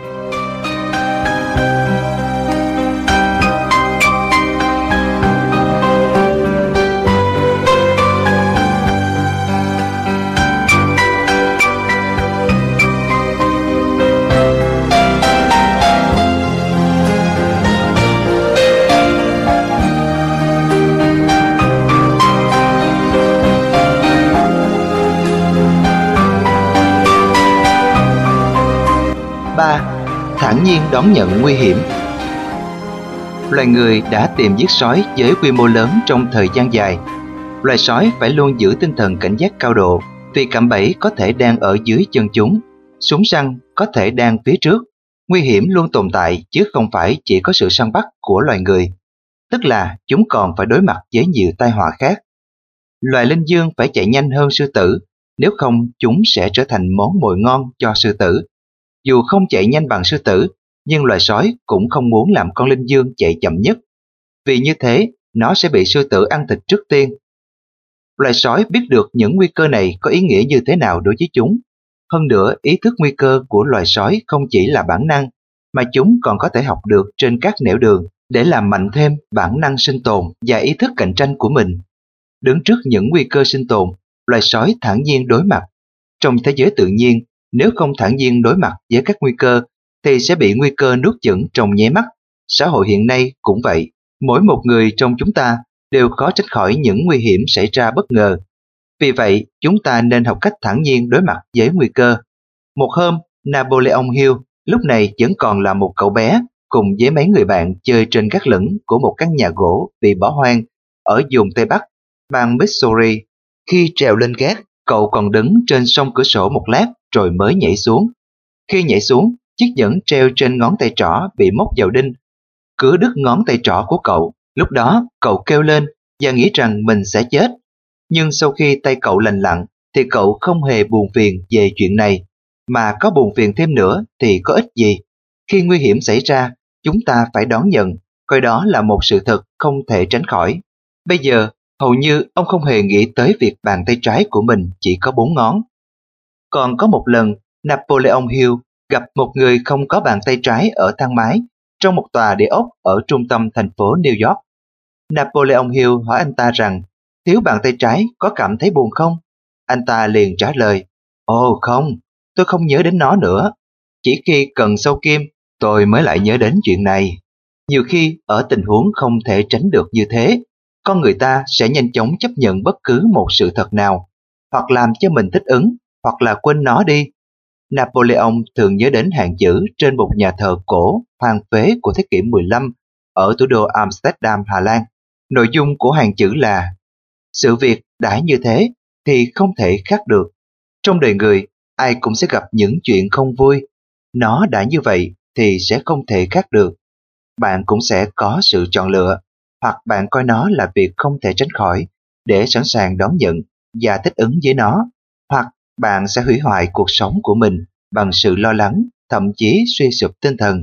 ba. Thản nhiên đón nhận nguy hiểm. Loài người đã tìm giết sói với quy mô lớn trong thời gian dài. Loài sói phải luôn giữ tinh thần cảnh giác cao độ, vì cạm bẫy có thể đang ở dưới chân chúng, súng săn có thể đang phía trước. Nguy hiểm luôn tồn tại chứ không phải chỉ có sự săn bắt của loài người, tức là chúng còn phải đối mặt với nhiều tai họa khác. Loài linh dương phải chạy nhanh hơn sư tử, nếu không chúng sẽ trở thành món mồi ngon cho sư tử. Dù không chạy nhanh bằng sư tử, nhưng loài sói cũng không muốn làm con linh dương chạy chậm nhất, vì như thế nó sẽ bị sư tử ăn thịt trước tiên. Loài sói biết được những nguy cơ này có ý nghĩa như thế nào đối với chúng. Hơn nữa, ý thức nguy cơ của loài sói không chỉ là bản năng, mà chúng còn có thể học được trên các nẻo đường để làm mạnh thêm bản năng sinh tồn và ý thức cạnh tranh của mình. Đứng trước những nguy cơ sinh tồn, loài sói thản nhiên đối mặt. Trong thế giới tự nhiên, nếu không thản nhiên đối mặt với các nguy cơ, thì sẽ bị nguy cơ nuốt chửng trong nháy mắt. Xã hội hiện nay cũng vậy, mỗi một người trong chúng ta đều khó tránh khỏi những nguy hiểm xảy ra bất ngờ. Vì vậy, chúng ta nên học cách thản nhiên đối mặt với nguy cơ. Một hôm, Napoleon Hill lúc này vẫn còn là một cậu bé, cùng với mấy người bạn chơi trên gác lửng của một căn nhà gỗ bị bỏ hoang ở vùng Tây Bắc, bang Missouri. Khi trèo lên gác, cậu còn đứng trên song cửa sổ một lát rồi mới nhảy xuống. Khi nhảy xuống, chiếc nhẫn treo trên ngón tay trỏ bị móc vào đinh, cứa đứt ngón tay trỏ của cậu. Lúc đó, cậu kêu lên và nghĩ rằng mình sẽ chết. Nhưng sau khi tay cậu lành lặn, thì cậu không hề buồn phiền về chuyện này, mà có buồn phiền thêm nữa thì có ích gì. Khi nguy hiểm xảy ra, chúng ta phải đón nhận, coi đó là một sự thật không thể tránh khỏi. Bây giờ, hầu như ông không hề nghĩ tới việc bàn tay trái của mình chỉ có bốn ngón. Còn có một lần, Napoleon Hill gặp một người không có bàn tay trái ở thang máy trong một tòa địa ốc ở trung tâm thành phố New York. Napoleon Hill hỏi anh ta rằng, thiếu bàn tay trái có cảm thấy buồn không? Anh ta liền trả lời, ồ không, tôi không nhớ đến nó nữa. Chỉ khi cần sâu kim, tôi mới lại nhớ đến chuyện này. Nhiều khi, ở tình huống không thể tránh được như thế, con người ta sẽ nhanh chóng chấp nhận bất cứ một sự thật nào, hoặc làm cho mình thích ứng, hoặc là quên nó đi. Napoleon thường nhớ đến hàng chữ trên một nhà thờ cổ hoang phế của thế kỷ mười lăm ở thủ đô Amsterdam, Hà Lan. Nội dung của hàng chữ là: sự việc đã như thế thì không thể khác được. Trong đời người, ai cũng sẽ gặp những chuyện không vui. Nó đã như vậy thì sẽ không thể khác được. Bạn cũng sẽ có sự chọn lựa, hoặc bạn coi nó là việc không thể tránh khỏi để sẵn sàng đón nhận và thích ứng với nó, hoặc bạn sẽ hủy hoại cuộc sống của mình bằng sự lo lắng, thậm chí suy sụp tinh thần.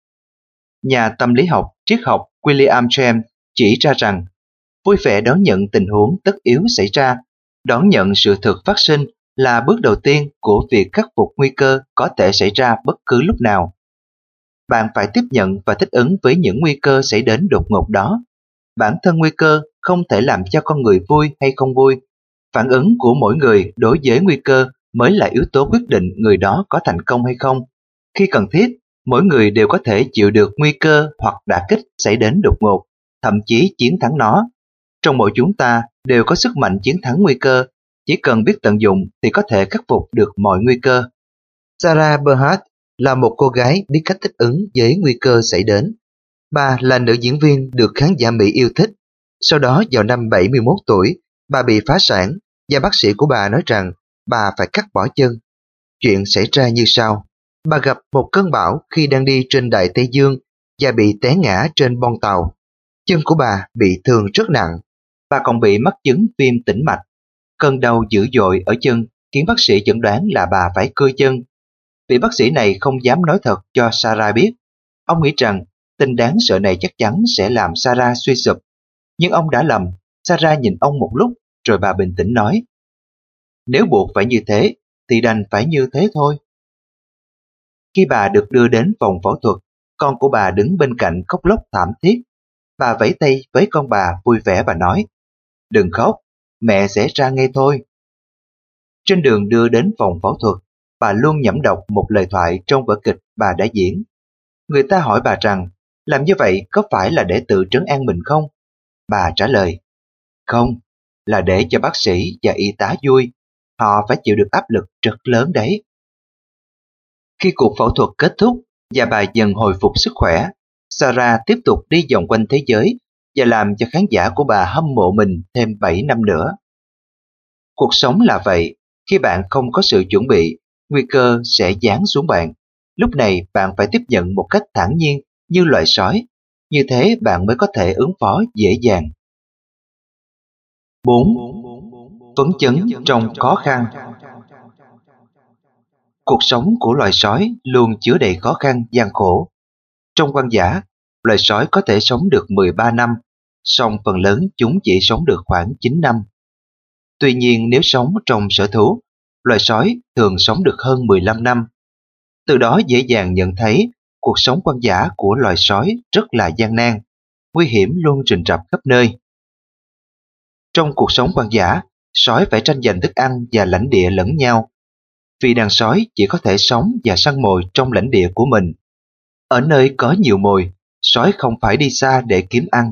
Nhà tâm lý học, triết học William James chỉ ra rằng vui vẻ đón nhận tình huống tất yếu xảy ra, đón nhận sự thực phát sinh là bước đầu tiên của việc khắc phục nguy cơ có thể xảy ra bất cứ lúc nào. Bạn phải tiếp nhận và thích ứng với những nguy cơ xảy đến đột ngột đó. Bản thân nguy cơ không thể làm cho con người vui hay không vui. Phản ứng của mỗi người đối với nguy cơ mới là yếu tố quyết định người đó có thành công hay không. Khi cần thiết, mỗi người đều có thể chịu được nguy cơ hoặc đả kích xảy đến đột ngột, thậm chí chiến thắng nó. Trong mỗi chúng ta đều có sức mạnh chiến thắng nguy cơ, chỉ cần biết tận dụng thì có thể khắc phục được mọi nguy cơ. Sarah Bernhardt là một cô gái biết cách thích ứng với nguy cơ xảy đến. Bà là nữ diễn viên được khán giả Mỹ yêu thích. Sau đó vào năm bảy mươi mốt tuổi, bà bị phá sản và bác sĩ của bà nói rằng bà phải cắt bỏ chân. Chuyện xảy ra như sau. Bà gặp một cơn bão khi đang đi trên Đại Tây Dương và bị té ngã trên boong tàu. Chân của bà bị thương rất nặng. Bà còn bị mắc chứng viêm tĩnh mạch. Cơn đau dữ dội ở chân khiến bác sĩ chẩn đoán là bà phải cưa chân. Vị bác sĩ này không dám nói thật cho Sarah biết. Ông nghĩ rằng tin đáng sợ này chắc chắn sẽ làm Sarah suy sụp. Nhưng ông đã lầm. Sarah nhìn ông một lúc rồi bà bình tĩnh nói: "Nếu buộc phải như thế thì đành phải như thế thôi." Khi bà được đưa đến phòng phẫu thuật, con của bà đứng bên cạnh khóc lóc thảm thiết. Bà vẫy tay với con bà vui vẻ và nói: "Đừng khóc, mẹ sẽ ra ngay thôi." Trên đường đưa đến phòng phẫu thuật, bà luôn nhẩm đọc một lời thoại trong vở kịch bà đã diễn. Người ta hỏi bà rằng, làm như vậy có phải là để tự trấn an mình không? Bà trả lời, không, là để cho bác sĩ và y tá vui. Họ phải chịu được áp lực rất lớn đấy. Khi cuộc phẫu thuật kết thúc và bà dần hồi phục sức khỏe, Sarah tiếp tục đi vòng quanh thế giới và làm cho khán giả của bà hâm mộ mình thêm bảy năm nữa. Cuộc sống là vậy, khi bạn không có sự chuẩn bị, nguy cơ sẽ giáng xuống bạn. Lúc này bạn phải tiếp nhận một cách thản nhiên như loài sói, như thế bạn mới có thể ứng phó dễ dàng. bốn. Phấn chấn trong khó khăn. Cuộc sống của loài sói luôn chứa đầy khó khăn, gian khổ. Trong hoang dã, loài sói có thể sống được mười ba năm, song phần lớn chúng chỉ sống được khoảng chín năm. Tuy nhiên nếu sống trong sở thú, loài sói thường sống được hơn mười lăm năm. Từ đó dễ dàng nhận thấy cuộc sống hoang dã của loài sói rất là gian nan, nguy hiểm luôn rình rập khắp nơi. Trong cuộc sống hoang dã, sói phải tranh giành thức ăn và lãnh địa lẫn nhau. Vì đàn sói chỉ có thể sống và săn mồi trong lãnh địa của mình. Ở nơi có nhiều mồi, sói không phải đi xa để kiếm ăn.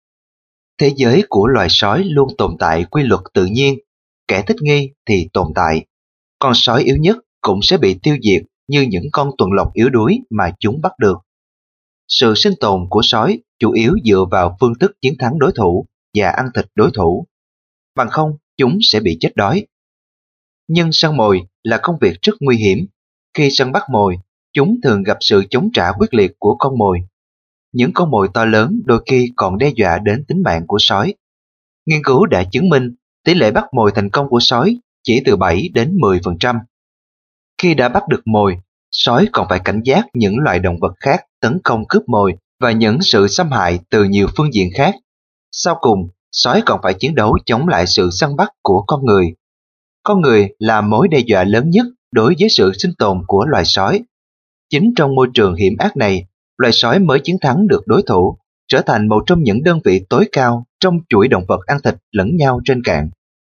Thế giới của loài sói luôn tồn tại quy luật tự nhiên, kẻ thích nghi thì tồn tại. Con sói yếu nhất cũng sẽ bị tiêu diệt như những con tuần lộc yếu đuối mà chúng bắt được. Sự sinh tồn của sói chủ yếu dựa vào phương thức chiến thắng đối thủ và ăn thịt đối thủ. Bằng không, chúng sẽ bị chết đói. Nhưng săn mồi là công việc rất nguy hiểm. Khi săn bắt mồi, chúng thường gặp sự chống trả quyết liệt của con mồi. Những con mồi to lớn đôi khi còn đe dọa đến tính mạng của sói. Nghiên cứu đã chứng minh tỷ lệ bắt mồi thành công của sói chỉ từ bảy đến mười phần trăm. Khi đã bắt được mồi, sói còn phải cảnh giác những loại động vật khác tấn công cướp mồi và những sự xâm hại từ nhiều phương diện khác. Sau cùng, sói còn phải chiến đấu chống lại sự săn bắt của con người. Con người là mối đe dọa lớn nhất đối với sự sinh tồn của loài sói. Chính trong môi trường hiểm ác này, loài sói mới chiến thắng được đối thủ, trở thành một trong những đơn vị tối cao trong chuỗi động vật ăn thịt lẫn nhau trên cạn.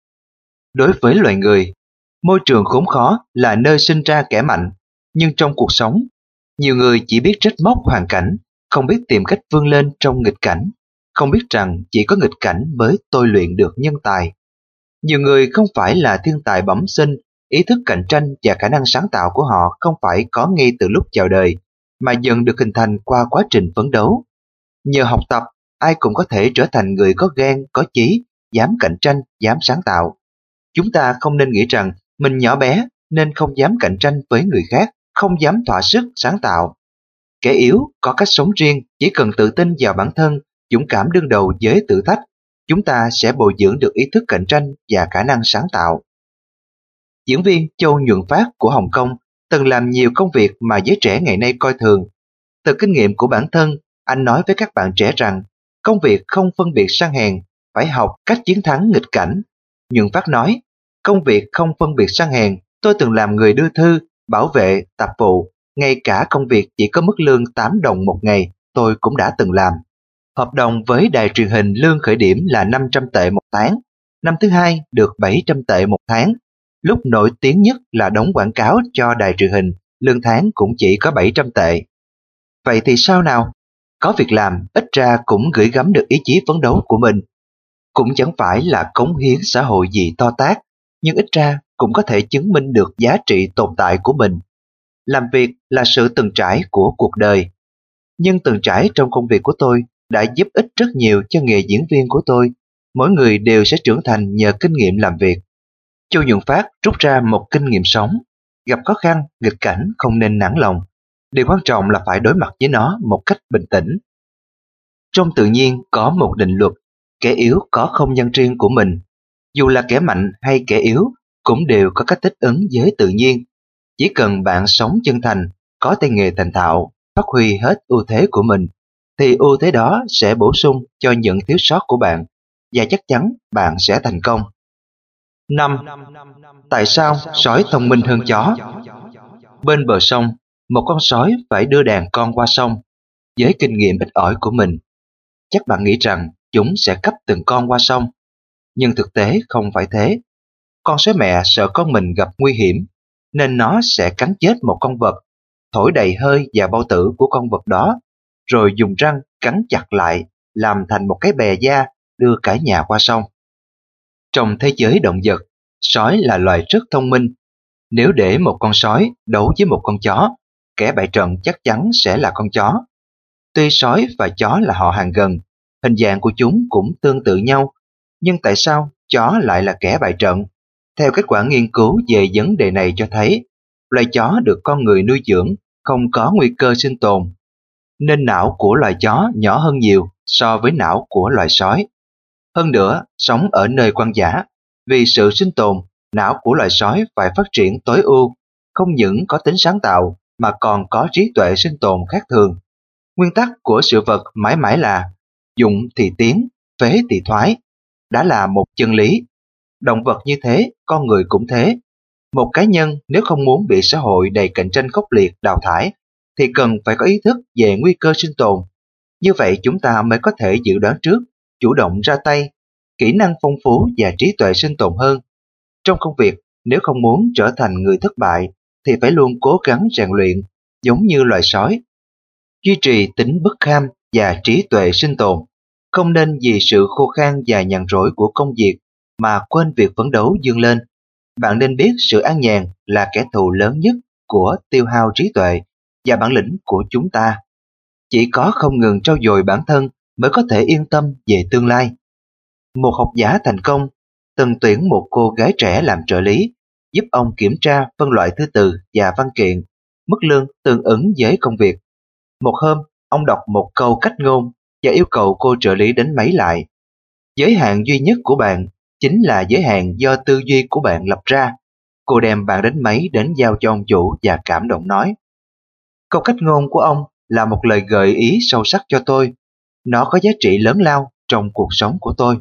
Đối với loài người, môi trường khốn khó là nơi sinh ra kẻ mạnh, nhưng trong cuộc sống, nhiều người chỉ biết trách móc hoàn cảnh, không biết tìm cách vươn lên trong nghịch cảnh, không biết rằng chỉ có nghịch cảnh mới tôi luyện được nhân tài. Nhiều người không phải là thiên tài bẩm sinh, ý thức cạnh tranh và khả năng sáng tạo của họ không phải có ngay từ lúc chào đời, mà dần được hình thành qua quá trình phấn đấu. Nhờ học tập, ai cũng có thể trở thành người có gan, có chí, dám cạnh tranh, dám sáng tạo. Chúng ta không nên nghĩ rằng mình nhỏ bé nên không dám cạnh tranh với người khác, không dám thỏa sức sáng tạo. Kẻ yếu có cách sống riêng, chỉ cần tự tin vào bản thân, dũng cảm đương đầu với thử thách, chúng ta sẽ bồi dưỡng được ý thức cạnh tranh và khả năng sáng tạo. Diễn viên Châu Nhuận Phát của Hồng Kông từng làm nhiều công việc mà giới trẻ ngày nay coi thường. Từ kinh nghiệm của bản thân, anh nói với các bạn trẻ rằng công việc không phân biệt sang hèn, phải học cách chiến thắng nghịch cảnh. Nhuận Phát nói, công việc không phân biệt sang hèn, tôi từng làm người đưa thư, bảo vệ, tạp vụ, ngay cả công việc chỉ có mức lương tám đồng một ngày, tôi cũng đã từng làm. Hợp đồng với đài truyền hình lương khởi điểm là năm trăm tệ một tháng, năm thứ hai được bảy trăm tệ một tháng. Lúc nổi tiếng nhất là đóng quảng cáo cho đài truyền hình, lương tháng cũng chỉ có bảy trăm tệ. Vậy thì sao nào? Có việc làm, ít ra cũng gửi gắm được ý chí phấn đấu của mình. Cũng chẳng phải là cống hiến xã hội gì to tát, nhưng ít ra cũng có thể chứng minh được giá trị tồn tại của mình. Làm việc là sự từng trải của cuộc đời. Nhưng từng trải trong công việc của tôi đã giúp ích rất nhiều cho nghề diễn viên của tôi. Mỗi người đều sẽ trưởng thành nhờ kinh nghiệm làm việc. Chu Nhuận Phát rút ra một kinh nghiệm sống. Gặp khó khăn, nghịch cảnh không nên nản lòng. Điều quan trọng là phải đối mặt với nó một cách bình tĩnh. Trong tự nhiên có một định luật, kẻ yếu có không gian riêng của mình. Dù là kẻ mạnh hay kẻ yếu cũng đều có cách thích ứng với tự nhiên. Chỉ cần bạn sống chân thành, có tay nghề thành thạo, phát huy hết ưu thế của mình, thì ưu thế đó sẽ bổ sung cho những thiếu sót của bạn, và chắc chắn bạn sẽ thành công. năm. Tại sao sói thông minh hơn chó? Bên bờ sông, một con sói phải đưa đàn con qua sông. Với kinh nghiệm ít ỏi của mình, chắc bạn nghĩ rằng chúng sẽ cấp từng con qua sông. Nhưng thực tế không phải thế. Con sói mẹ sợ con mình gặp nguy hiểm, nên nó sẽ cắn chết một con vật, thổi đầy hơi và bao tử của con vật đó, rồi dùng răng cắn chặt lại, làm thành một cái bè da đưa cả nhà qua sông. Trong thế giới động vật, sói là loài rất thông minh. Nếu để một con sói đấu với một con chó, kẻ bại trận chắc chắn sẽ là con chó. Tuy sói và chó là họ hàng gần, hình dạng của chúng cũng tương tự nhau, nhưng tại sao chó lại là kẻ bại trận? Theo kết quả nghiên cứu về vấn đề này cho thấy, loài chó được con người nuôi dưỡng không có nguy cơ sinh tồn, nên não của loài chó nhỏ hơn nhiều so với não của loài sói. Hơn nữa, sống ở nơi hoang dã, vì sự sinh tồn, não của loài sói phải phát triển tối ưu, không những có tính sáng tạo mà còn có trí tuệ sinh tồn khác thường. Nguyên tắc của sự vật mãi mãi là dụng thì tiến, phế thì thoái, đã là một chân lý. Động vật như thế, con người cũng thế. Một cá nhân nếu không muốn bị xã hội đầy cạnh tranh khốc liệt đào thải, thì cần phải có ý thức về nguy cơ sinh tồn. Như vậy chúng ta mới có thể dự đoán trước, chủ động ra tay, kỹ năng phong phú và trí tuệ sinh tồn hơn. Trong công việc, nếu không muốn trở thành người thất bại, thì phải luôn cố gắng rèn luyện, giống như loài sói. Duy trì tính bất kham và trí tuệ sinh tồn. Không nên vì sự khô khan và nhàn rỗi của công việc mà quên việc phấn đấu vươn lên. Bạn nên biết sự an nhàn là kẻ thù lớn nhất của tiêu hao trí tuệ và bản lĩnh của chúng ta. Chỉ có không ngừng trau dồi bản thân mới có thể yên tâm về tương lai. Một học giả thành công từng tuyển một cô gái trẻ làm trợ lý, giúp ông kiểm tra phân loại thư từ và văn kiện, mức lương tương ứng với công việc. Một hôm, ông đọc một câu cách ngôn và yêu cầu cô trợ lý đánh máy lại. Giới hạn duy nhất của bạn chính là giới hạn do tư duy của bạn lập ra. Cô đem bàn đánh máy đến giao cho ông chủ và cảm động nói: câu cách ngôn của ông là một lời gợi ý sâu sắc cho tôi. Nó có giá trị lớn lao trong cuộc sống của tôi.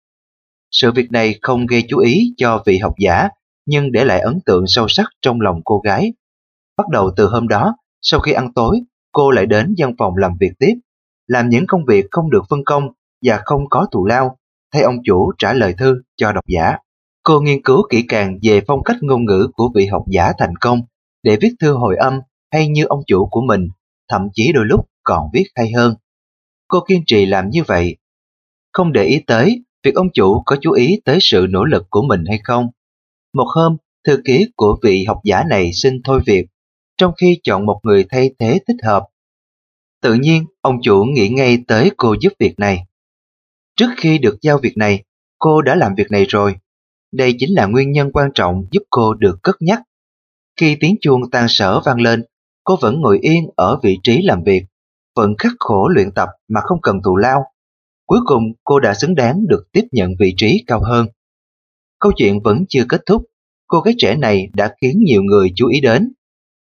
Sự việc này không gây chú ý cho vị học giả, nhưng để lại ấn tượng sâu sắc trong lòng cô gái. Bắt đầu từ hôm đó, sau khi ăn tối, cô lại đến văn phòng làm việc tiếp, làm những công việc không được phân công và không có thù lao, thay ông chủ trả lời thư cho độc giả. Cô nghiên cứu kỹ càng về phong cách ngôn ngữ của vị học giả thành công để viết thư hồi âm hay như ông chủ của mình, thậm chí đôi lúc còn viết hay hơn. Cô kiên trì làm như vậy, không để ý tới việc ông chủ có chú ý tới sự nỗ lực của mình hay không. Một hôm, thư ký của vị học giả này xin thôi việc, trong khi chọn một người thay thế thích hợp. Tự nhiên, ông chủ nghĩ ngay tới cô giúp việc này. Trước khi được giao việc này, cô đã làm việc này rồi. Đây chính là nguyên nhân quan trọng giúp cô được cất nhắc. Khi tiếng chuông tan sở vang lên, cô vẫn ngồi yên ở vị trí làm việc, vẫn khắc khổ luyện tập mà không cần thù lao. Cuối cùng, cô đã xứng đáng được tiếp nhận vị trí cao hơn. Câu chuyện vẫn chưa kết thúc. Cô gái trẻ này đã khiến nhiều người chú ý đến.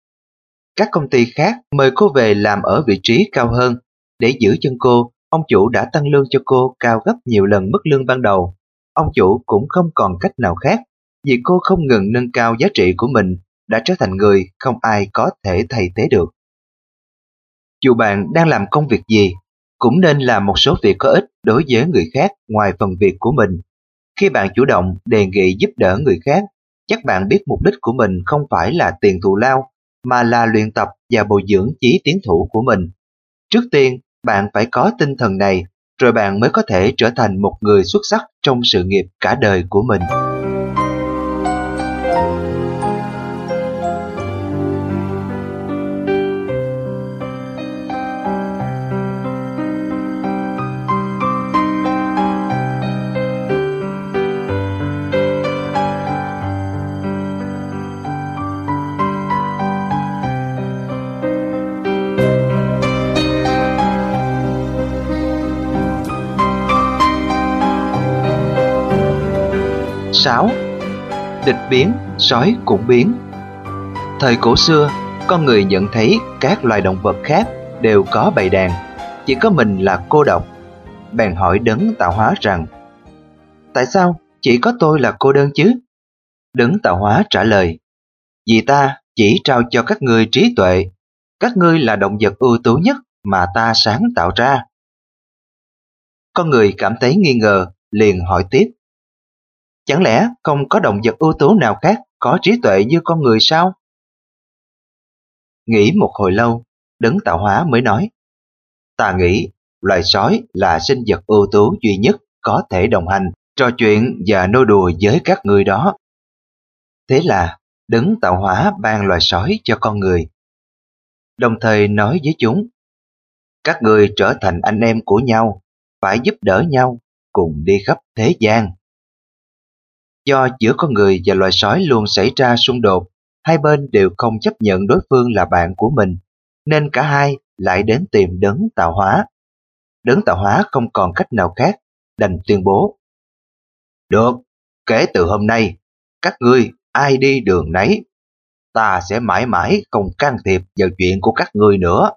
Các công ty khác mời cô về làm ở vị trí cao hơn. Để giữ chân cô, ông chủ đã tăng lương cho cô cao gấp nhiều lần mức lương ban đầu. Ông chủ cũng không còn cách nào khác, vì cô không ngừng nâng cao giá trị của mình, đã trở thành người không ai có thể thay thế được. Dù bạn đang làm công việc gì, cũng nên làm một số việc có ích đối với người khác ngoài phần việc của mình. Khi bạn chủ động đề nghị giúp đỡ người khác, chắc bạn biết mục đích của mình không phải là tiền thù lao, mà là luyện tập và bồi dưỡng chí tiến thủ của mình. Trước tiên, bạn phải có tinh thần này, rồi bạn mới có thể trở thành một người xuất sắc trong sự nghiệp cả đời của mình. Sáu. Địch biến, sói cũng biến. Thời cổ xưa, con người nhận thấy các loài động vật khác đều có bầy đàn, chỉ có mình là cô độc. Bèn hỏi đấng tạo hóa rằng: tại sao chỉ có tôi là cô đơn chứ? Đấng tạo hóa trả lời: vì ta chỉ trao cho các ngươi trí tuệ, các ngươi là động vật ưu tú nhất mà ta sáng tạo ra. Con người cảm thấy nghi ngờ, liền hỏi tiếp: chẳng lẽ không có động vật ưu tú nào khác có trí tuệ như con người sao? Nghĩ một hồi lâu, đấng tạo hóa mới nói: ta nghĩ loài sói là sinh vật ưu tú duy nhất có thể đồng hành, trò chuyện và nô đùa với các ngươi đó. Thế là đấng tạo hóa ban loài sói cho con người, đồng thời nói với chúng: các ngươi trở thành anh em của nhau, phải giúp đỡ nhau, cùng đi khắp thế gian. Do giữa con người và loài sói luôn xảy ra xung đột, hai bên đều không chấp nhận đối phương là bạn của mình, nên cả hai lại đến tìm đấng tạo hóa. Đấng tạo hóa không còn cách nào khác, đành tuyên bố: được, kể từ hôm nay, các ngươi ai đi đường nấy. Ta sẽ mãi mãi không can thiệp vào chuyện của các ngươi nữa.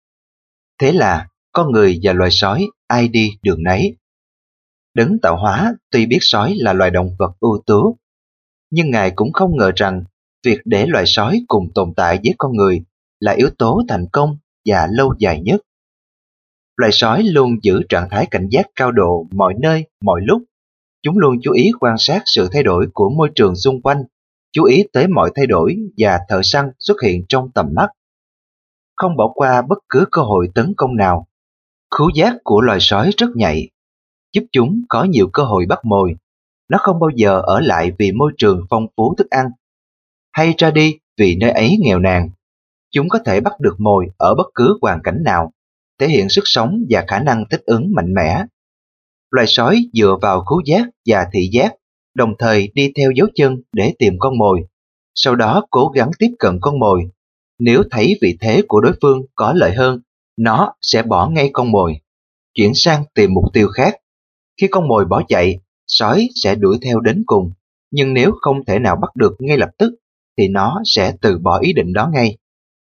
Thế là con người và loài sói ai đi đường nấy. Đấng tạo hóa tuy biết sói là loài động vật ưu tú, nhưng Ngài cũng không ngờ rằng việc để loài sói cùng tồn tại với con người là yếu tố thành công và lâu dài nhất. Loài sói luôn giữ trạng thái cảnh giác cao độ mọi nơi, mọi lúc. Chúng luôn chú ý quan sát sự thay đổi của môi trường xung quanh, chú ý tới mọi thay đổi và thợ săn xuất hiện trong tầm mắt. Không bỏ qua bất cứ cơ hội tấn công nào. Khứu giác của loài sói rất nhạy, giúp chúng có nhiều cơ hội bắt mồi. Nó không bao giờ ở lại vì môi trường phong phú thức ăn, hay ra đi vì nơi ấy nghèo nàn. Chúng có thể bắt được mồi ở bất cứ hoàn cảnh nào, thể hiện sức sống và khả năng thích ứng mạnh mẽ. Loài sói dựa vào khứu giác và thị giác, đồng thời đi theo dấu chân để tìm con mồi, sau đó cố gắng tiếp cận con mồi. Nếu thấy vị thế của đối phương có lợi hơn, nó sẽ bỏ ngay con mồi, chuyển sang tìm mục tiêu khác. Khi con mồi bỏ chạy, sói sẽ đuổi theo đến cùng, nhưng nếu không thể nào bắt được ngay lập tức, thì nó sẽ từ bỏ ý định đó ngay.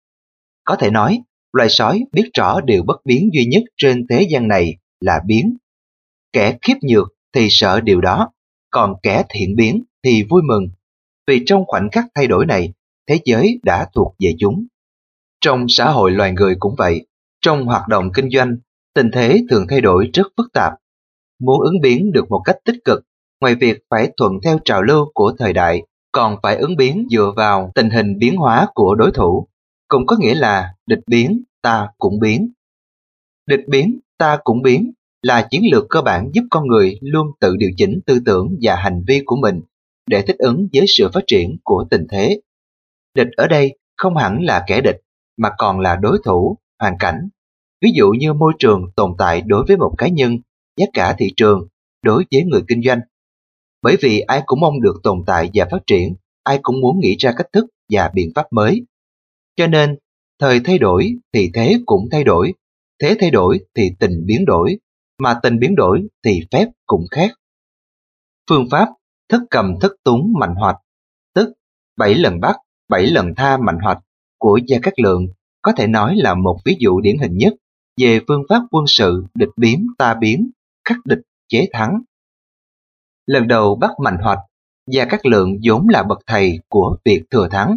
Có thể nói, loài sói biết rõ điều bất biến duy nhất trên thế gian này là biến. Kẻ khiếp nhược thì sợ điều đó, còn kẻ thiện biến thì vui mừng, vì trong khoảnh khắc thay đổi này, thế giới đã thuộc về chúng. Trong xã hội loài người cũng vậy, trong hoạt động kinh doanh, tình thế thường thay đổi rất phức tạp. Muốn ứng biến được một cách tích cực, ngoài việc phải thuận theo trào lưu của thời đại, còn phải ứng biến dựa vào tình hình biến hóa của đối thủ, cũng có nghĩa là địch biến, ta cũng biến. Địch biến, ta cũng biến là chiến lược cơ bản giúp con người luôn tự điều chỉnh tư tưởng và hành vi của mình để thích ứng với sự phát triển của tình thế. Địch ở đây không hẳn là kẻ địch, mà còn là đối thủ, hoàn cảnh. Ví dụ như môi trường tồn tại đối với một cá nhân, giá cả thị trường đối với người kinh doanh. Bởi vì ai cũng mong được tồn tại và phát triển, ai cũng muốn nghĩ ra cách thức và biện pháp mới. Cho nên, thời thay đổi thì thế cũng thay đổi, thế thay đổi thì tình biến đổi, mà tình biến đổi thì phép cũng khác. Phương pháp thất cầm thất túng mạnh hoạch, tức bảy lần bắt, bảy lần tha mạnh hoạch của Gia Cát Lượng có thể nói là một ví dụ điển hình nhất về phương pháp quân sự địch biến ta biến, khắc địch chế thắng. Lần đầu bắt mạnh hoạch, Gia Cát Lượng vốn là bậc thầy của việc thừa thắng.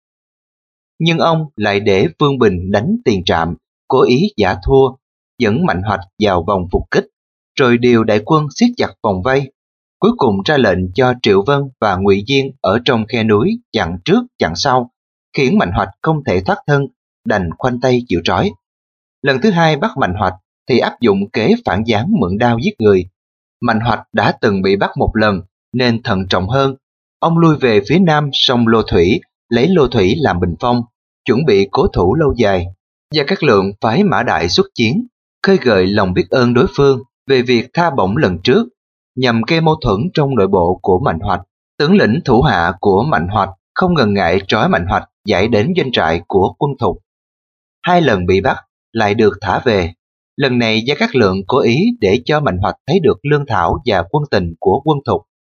Nhưng ông lại để Vương Bình đánh tiền trạm, cố ý giả thua, dẫn mạnh hoạch vào vòng phục kích, rồi điều đại quân siết chặt vòng vây. Cuối cùng ra lệnh cho Triệu Vân và Ngụy Diên ở trong khe núi chặn trước chặn sau, khiến mạnh hoạch không thể thoát thân, đành khoanh tay chịu trói. Lần thứ hai bắt mạnh hoạch thì áp dụng kế phản gián mượn đao giết người. Mạnh hoạch đã từng bị bắt một lần nên thận trọng hơn. Ông lui về phía nam sông Lô Thủy, lấy Lô Thủy làm bình phong, chuẩn bị cố thủ lâu dài. Gia Cát Lượng phái Mã Đại xuất chiến, khơi gợi lòng biết ơn đối phương về việc tha bổng lần trước, nhằm gây mâu thuẫn trong nội bộ của Mạnh Hoạch. Tướng lĩnh thủ hạ của Mạnh Hoạch không ngần ngại trói Mạnh Hoạch giải đến doanh trại của quân Thục. Hai lần bị bắt lại được thả về. Lần này Gia Cát Lượng cố ý để cho Mạnh Hoạch thấy được lương thảo và quân tình của quân Thục.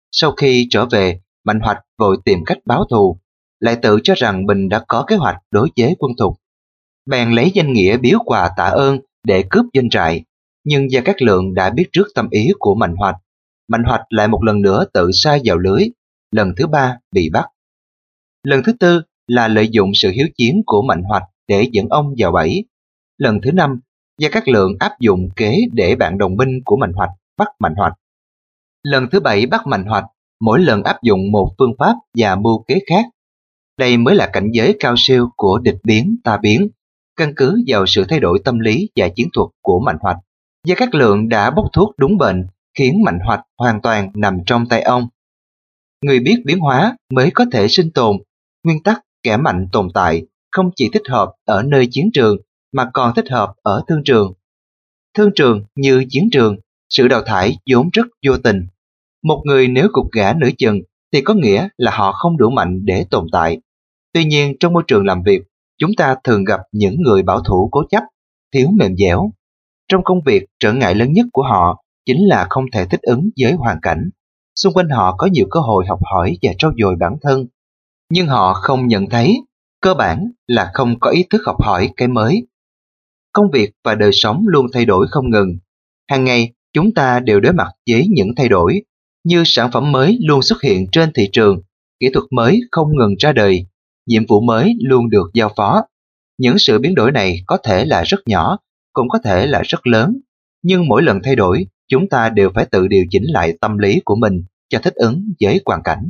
Sau khi trở về, Mạnh Hoạch vội tìm cách báo thù, lại tự cho rằng mình đã có kế hoạch đối với quân thục. Bèn lấy danh nghĩa biếu quà tạ ơn để cướp doanh trại, nhưng Gia Cát Lượng đã biết trước tâm ý của Mạnh Hoạch. Mạnh Hoạch lại một lần nữa tự sa vào lưới, lần thứ ba bị bắt. Lần thứ tư là lợi dụng sự hiếu chiến của Mạnh Hoạch để dẫn ông vào bẫy. Lần thứ năm, Gia Cát Lượng áp dụng kế để bạn đồng binh của Mạnh Hoạch bắt Mạnh Hoạch. Lần thứ bảy bắt Mạnh Hoạch, mỗi lần áp dụng một phương pháp và mưu kế khác. Đây mới là cảnh giới cao siêu của địch biến ta biến, căn cứ vào sự thay đổi tâm lý và chiến thuật của Mạnh Hoạch. Gia Cát Lượng đã bốc thuốc đúng bệnh, khiến Mạnh Hoạch hoàn toàn nằm trong tay ông. Người biết biến hóa mới có thể sinh tồn. Nguyên tắc kẻ mạnh tồn tại không chỉ thích hợp ở nơi chiến trường mà còn thích hợp ở thương trường. Thương trường như chiến trường, sự đào thải vốn rất vô tình. Một người nếu gục ngã nửa chừng thì có nghĩa là họ không đủ mạnh để tồn tại. Tuy nhiên trong môi trường làm việc, chúng ta thường gặp những người bảo thủ cố chấp, thiếu mềm dẻo. Trong công việc, trở ngại lớn nhất của họ chính là không thể thích ứng với hoàn cảnh. Xung quanh họ có nhiều cơ hội học hỏi và trau dồi bản thân, nhưng họ không nhận thấy, cơ bản là không có ý thức học hỏi cái mới. Công việc và đời sống luôn thay đổi không ngừng. Hàng ngày, chúng ta đều đối mặt với những thay đổi, như sản phẩm mới luôn xuất hiện trên thị trường, kỹ thuật mới không ngừng ra đời, nhiệm vụ mới luôn được giao phó. Những sự biến đổi này có thể là rất nhỏ, cũng có thể là rất lớn, nhưng mỗi lần thay đổi, chúng ta đều phải tự điều chỉnh lại tâm lý của mình cho thích ứng với hoàn cảnh.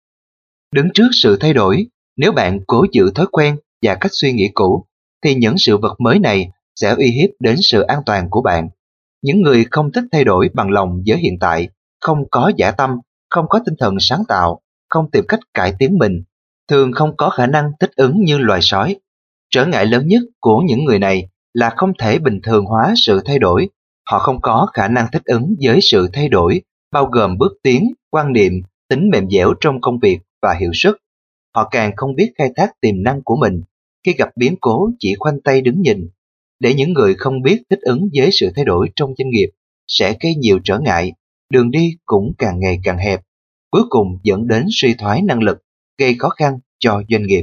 Đứng trước sự thay đổi, nếu bạn cố giữ thói quen và cách suy nghĩ cũ, thì những sự vật mới này sẽ uy hiếp đến sự an toàn của bạn. Những người không thích thay đổi bằng lòng với hiện tại, không có dã tâm, không có tinh thần sáng tạo, không tìm cách cải tiến mình, thường không có khả năng thích ứng như loài sói. Trở ngại lớn nhất của những người này là không thể bình thường hóa sự thay đổi. Họ không có khả năng thích ứng với sự thay đổi, bao gồm bước tiến, quan niệm, tính mềm dẻo trong công việc và hiệu suất. Họ càng không biết khai thác tiềm năng của mình, khi gặp biến cố chỉ khoanh tay đứng nhìn. Để những người không biết thích ứng với sự thay đổi trong doanh nghiệp sẽ gây nhiều trở ngại, đường đi cũng càng ngày càng hẹp, cuối cùng dẫn đến suy thoái năng lực, gây khó khăn cho doanh nghiệp.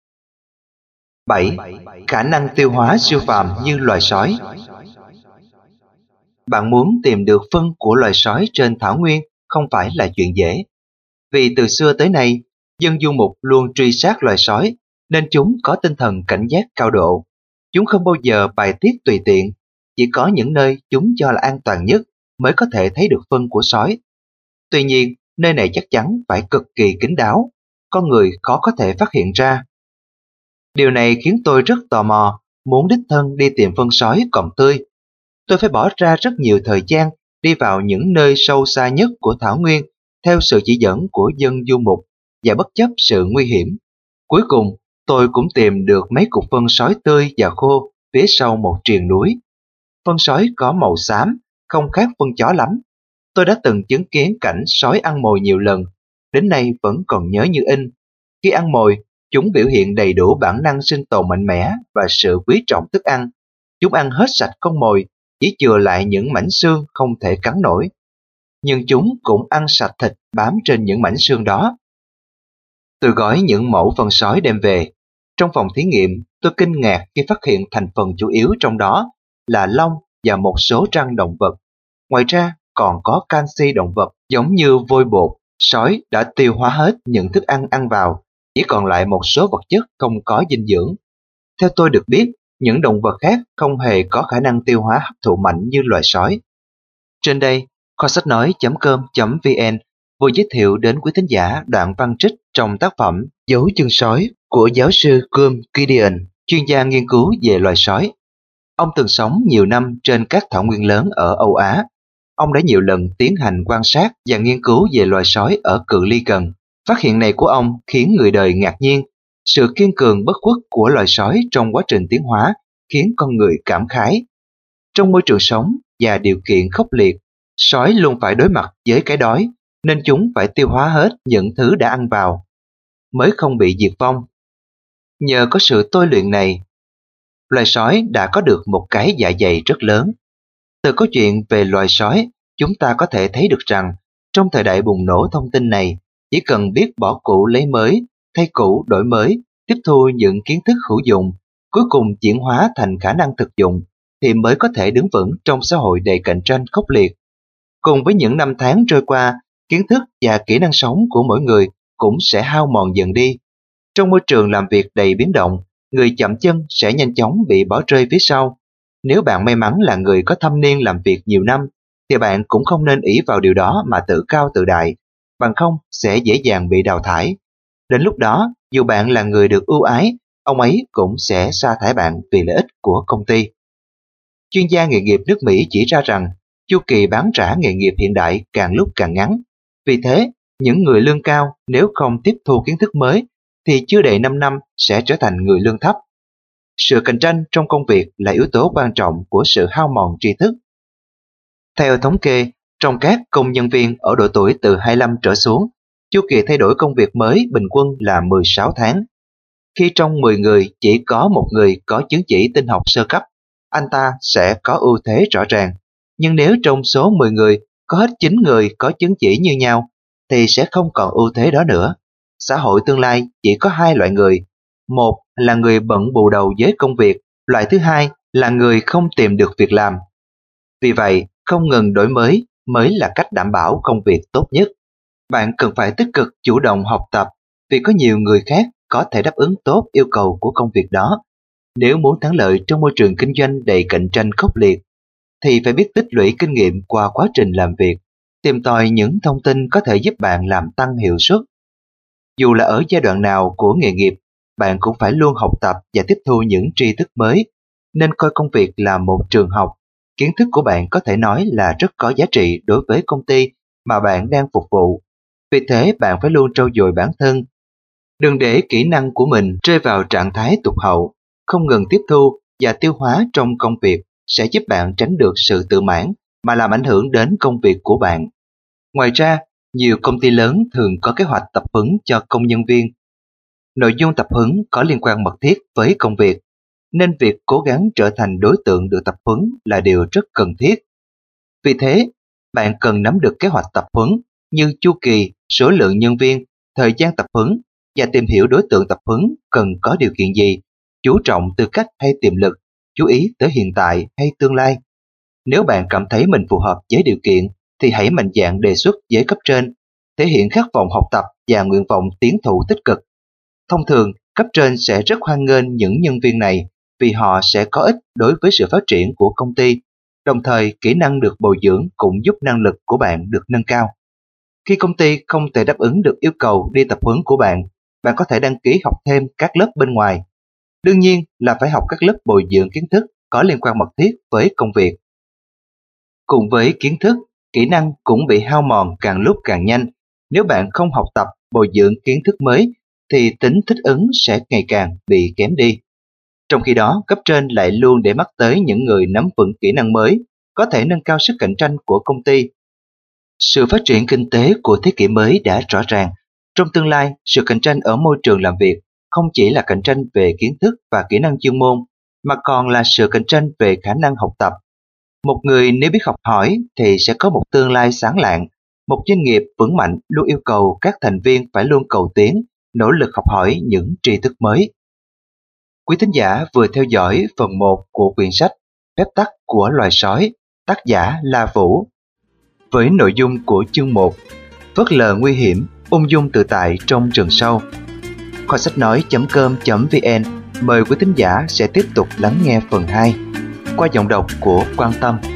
bảy. Khả năng tiêu hóa siêu phàm như loài sói. Bạn muốn tìm được phân của loài sói trên thảo nguyên không phải là chuyện dễ. Vì từ xưa tới nay, dân du mục luôn truy sát loài sói, nên chúng có tinh thần cảnh giác cao độ. Chúng không bao giờ bài tiết tùy tiện, chỉ có những nơi chúng cho là an toàn nhất mới có thể thấy được phân của sói. Tuy nhiên, nơi này chắc chắn phải cực kỳ kín đáo, con người khó có thể phát hiện ra. Điều này khiến tôi rất tò mò, muốn đích thân đi tìm phân sói còn tươi. Tôi phải bỏ ra rất nhiều thời gian đi vào những nơi sâu xa nhất của thảo nguyên theo sự chỉ dẫn của dân du mục và bất chấp sự nguy hiểm. Cuối cùng, tôi cũng tìm được mấy cục phân sói tươi và khô phía sau một triền núi. Phân sói có màu xám, không khác phân chó lắm. Tôi đã từng chứng kiến cảnh sói ăn mồi nhiều lần, đến nay vẫn còn nhớ như in. Khi ăn mồi, chúng biểu hiện đầy đủ bản năng sinh tồn mạnh mẽ và sự quý trọng thức ăn. Chúng ăn hết sạch con mồi, chỉ chừa lại những mảnh xương không thể cắn nổi. Nhưng chúng cũng ăn sạch thịt bám trên những mảnh xương đó. Tôi gói những mẫu phân sói đem về. Trong phòng thí nghiệm, tôi kinh ngạc khi phát hiện thành phần chủ yếu trong đó là lông và một số răng động vật. Ngoài ra, còn có canxi động vật giống như vôi bột. Sói đã tiêu hóa hết những thức ăn ăn vào, chỉ còn lại một số vật chất không có dinh dưỡng. Theo tôi được biết, những động vật khác không hề có khả năng tiêu hóa hấp thụ mạnh như loài sói. Trên đây, kho sách nói chấm com chấm vn vừa giới thiệu đến quý thính giả đoạn văn trích trong tác phẩm Dấu chân sói của giáo sư Colm Gideon, chuyên gia nghiên cứu về loài sói. Ông từng sống nhiều năm trên các thảo nguyên lớn ở Âu Á. Ông đã nhiều lần tiến hành quan sát và nghiên cứu về loài sói ở cự ly gần. Phát hiện này của ông khiến người đời ngạc nhiên. Sự kiên cường bất khuất của loài sói trong quá trình tiến hóa khiến con người cảm khái. Trong môi trường sống và điều kiện khốc liệt, sói luôn phải đối mặt với cái đói, nên chúng phải tiêu hóa hết những thứ đã ăn vào, mới không bị diệt vong. Nhờ có sự tôi luyện này, loài sói đã có được một cái dạ dày rất lớn. Từ câu chuyện về loài sói, chúng ta có thể thấy được rằng Trong thời đại bùng nổ thông tin này, chỉ cần biết bỏ cũ lấy mới, thay cũ đổi mới, tiếp thu những kiến thức hữu dụng, cuối cùng chuyển hóa thành khả năng thực dụng, thì mới có thể đứng vững trong xã hội đầy cạnh tranh khốc liệt. Cùng với những năm tháng trôi qua, kiến thức và kỹ năng sống của mỗi người cũng sẽ hao mòn dần đi. Trong môi trường làm việc đầy biến động, người chậm chân sẽ nhanh chóng bị bỏ rơi phía sau. Nếu bạn may mắn là người có thâm niên làm việc nhiều năm, thì bạn cũng không nên ỷ vào điều đó mà tự cao tự đại, bằng không sẽ dễ dàng bị đào thải. Đến lúc đó, dù bạn là người được ưu ái, ông ấy cũng sẽ sa thải bạn vì lợi ích của công ty. Chuyên gia nghề nghiệp nước Mỹ chỉ ra rằng chu kỳ bán trả nghề nghiệp hiện đại càng lúc càng ngắn. Vì thế, những người lương cao nếu không tiếp thu kiến thức mới thì chưa đầy năm năm sẽ trở thành người lương thấp. Sự cạnh tranh trong công việc là yếu tố quan trọng của sự hao mòn tri thức. Theo thống kê, trong các công nhân viên ở độ tuổi từ hai mươi lăm trở xuống, chu kỳ thay đổi công việc mới bình quân là mười sáu tháng. Khi trong mười người chỉ có một người có chứng chỉ tin học sơ cấp, anh ta sẽ có ưu thế rõ ràng. Nhưng nếu trong số mười người có hết chín người có chứng chỉ như nhau, thì sẽ không còn ưu thế đó nữa. Xã hội tương lai chỉ có hai loại người. Một là người bận bù đầu với công việc, loại thứ hai là người không tìm được việc làm. Vì vậy, không ngừng đổi mới mới là cách đảm bảo công việc tốt nhất. Bạn cần phải tích cực chủ động học tập, vì có nhiều người khác có thể đáp ứng tốt yêu cầu của công việc đó. Nếu muốn thắng lợi trong môi trường kinh doanh đầy cạnh tranh khốc liệt, thì phải biết tích lũy kinh nghiệm qua quá trình làm việc, tìm tòi những thông tin có thể giúp bạn làm tăng hiệu suất. Dù là ở giai đoạn nào của nghề nghiệp, bạn cũng phải luôn học tập và tiếp thu những tri thức mới, nên coi công việc là một trường học. Kiến thức của bạn có thể nói là rất có giá trị đối với công ty mà bạn đang phục vụ. Vì thế, bạn phải luôn trau dồi bản thân. Đừng để kỹ năng của mình rơi vào trạng thái tụt hậu. Không ngừng tiếp thu và tiêu hóa trong công việc sẽ giúp bạn tránh được sự tự mãn mà làm ảnh hưởng đến công việc của bạn. Ngoài ra, nhiều công ty lớn thường có kế hoạch tập huấn cho công nhân viên. Nội dung tập huấn có liên quan mật thiết với công việc, nên việc cố gắng trở thành đối tượng được tập huấn là điều rất cần thiết. Vì thế, bạn cần nắm được kế hoạch tập huấn như chu kỳ, số lượng nhân viên, thời gian tập huấn và tìm hiểu đối tượng tập huấn cần có điều kiện gì, chú trọng tư cách hay tiềm lực, chú ý tới hiện tại hay tương lai. Nếu bạn cảm thấy mình phù hợp với điều kiện, thì hãy mạnh dạn đề xuất với cấp trên, thể hiện khát vọng học tập và nguyện vọng tiến thủ tích cực. Thông thường, cấp trên sẽ rất hoan nghênh những nhân viên này vì họ sẽ có ích đối với sự phát triển của công ty, đồng thời kỹ năng được bồi dưỡng cũng giúp năng lực của bạn được nâng cao. Khi công ty không thể đáp ứng được yêu cầu đi tập huấn của bạn, bạn có thể đăng ký học thêm các lớp bên ngoài. Đương nhiên là phải học các lớp bồi dưỡng kiến thức có liên quan mật thiết với công việc. Cùng với kiến thức, kỹ năng cũng bị hao mòn càng lúc càng nhanh. Nếu bạn không học tập, bồi dưỡng kiến thức mới, thì tính thích ứng sẽ ngày càng bị kém đi. Trong khi đó, cấp trên lại luôn để mắt tới những người nắm vững kỹ năng mới, có thể nâng cao sức cạnh tranh của công ty. Sự phát triển kinh tế của thế kỷ mới đã rõ ràng. Trong tương lai, sự cạnh tranh ở môi trường làm việc không chỉ là cạnh tranh về kiến thức và kỹ năng chuyên môn, mà còn là sự cạnh tranh về khả năng học tập. Một người nếu biết học hỏi thì sẽ có một tương lai sáng lạng. Một doanh nghiệp vững mạnh luôn yêu cầu các thành viên phải luôn cầu tiến, nỗ lực học hỏi những tri thức mới. Quý thính giả vừa theo dõi phần một của quyển sách Phép tắc của loài sói, tác giả La Vũ. Với nội dung của chương một, phớt lờ nguy hiểm, ung dung tự tại trong rừng sâu. Kho sách nói chấm com chấm vn mời quý thính giả sẽ tiếp tục lắng nghe phần hai qua giọng đọc của Quan Tâm.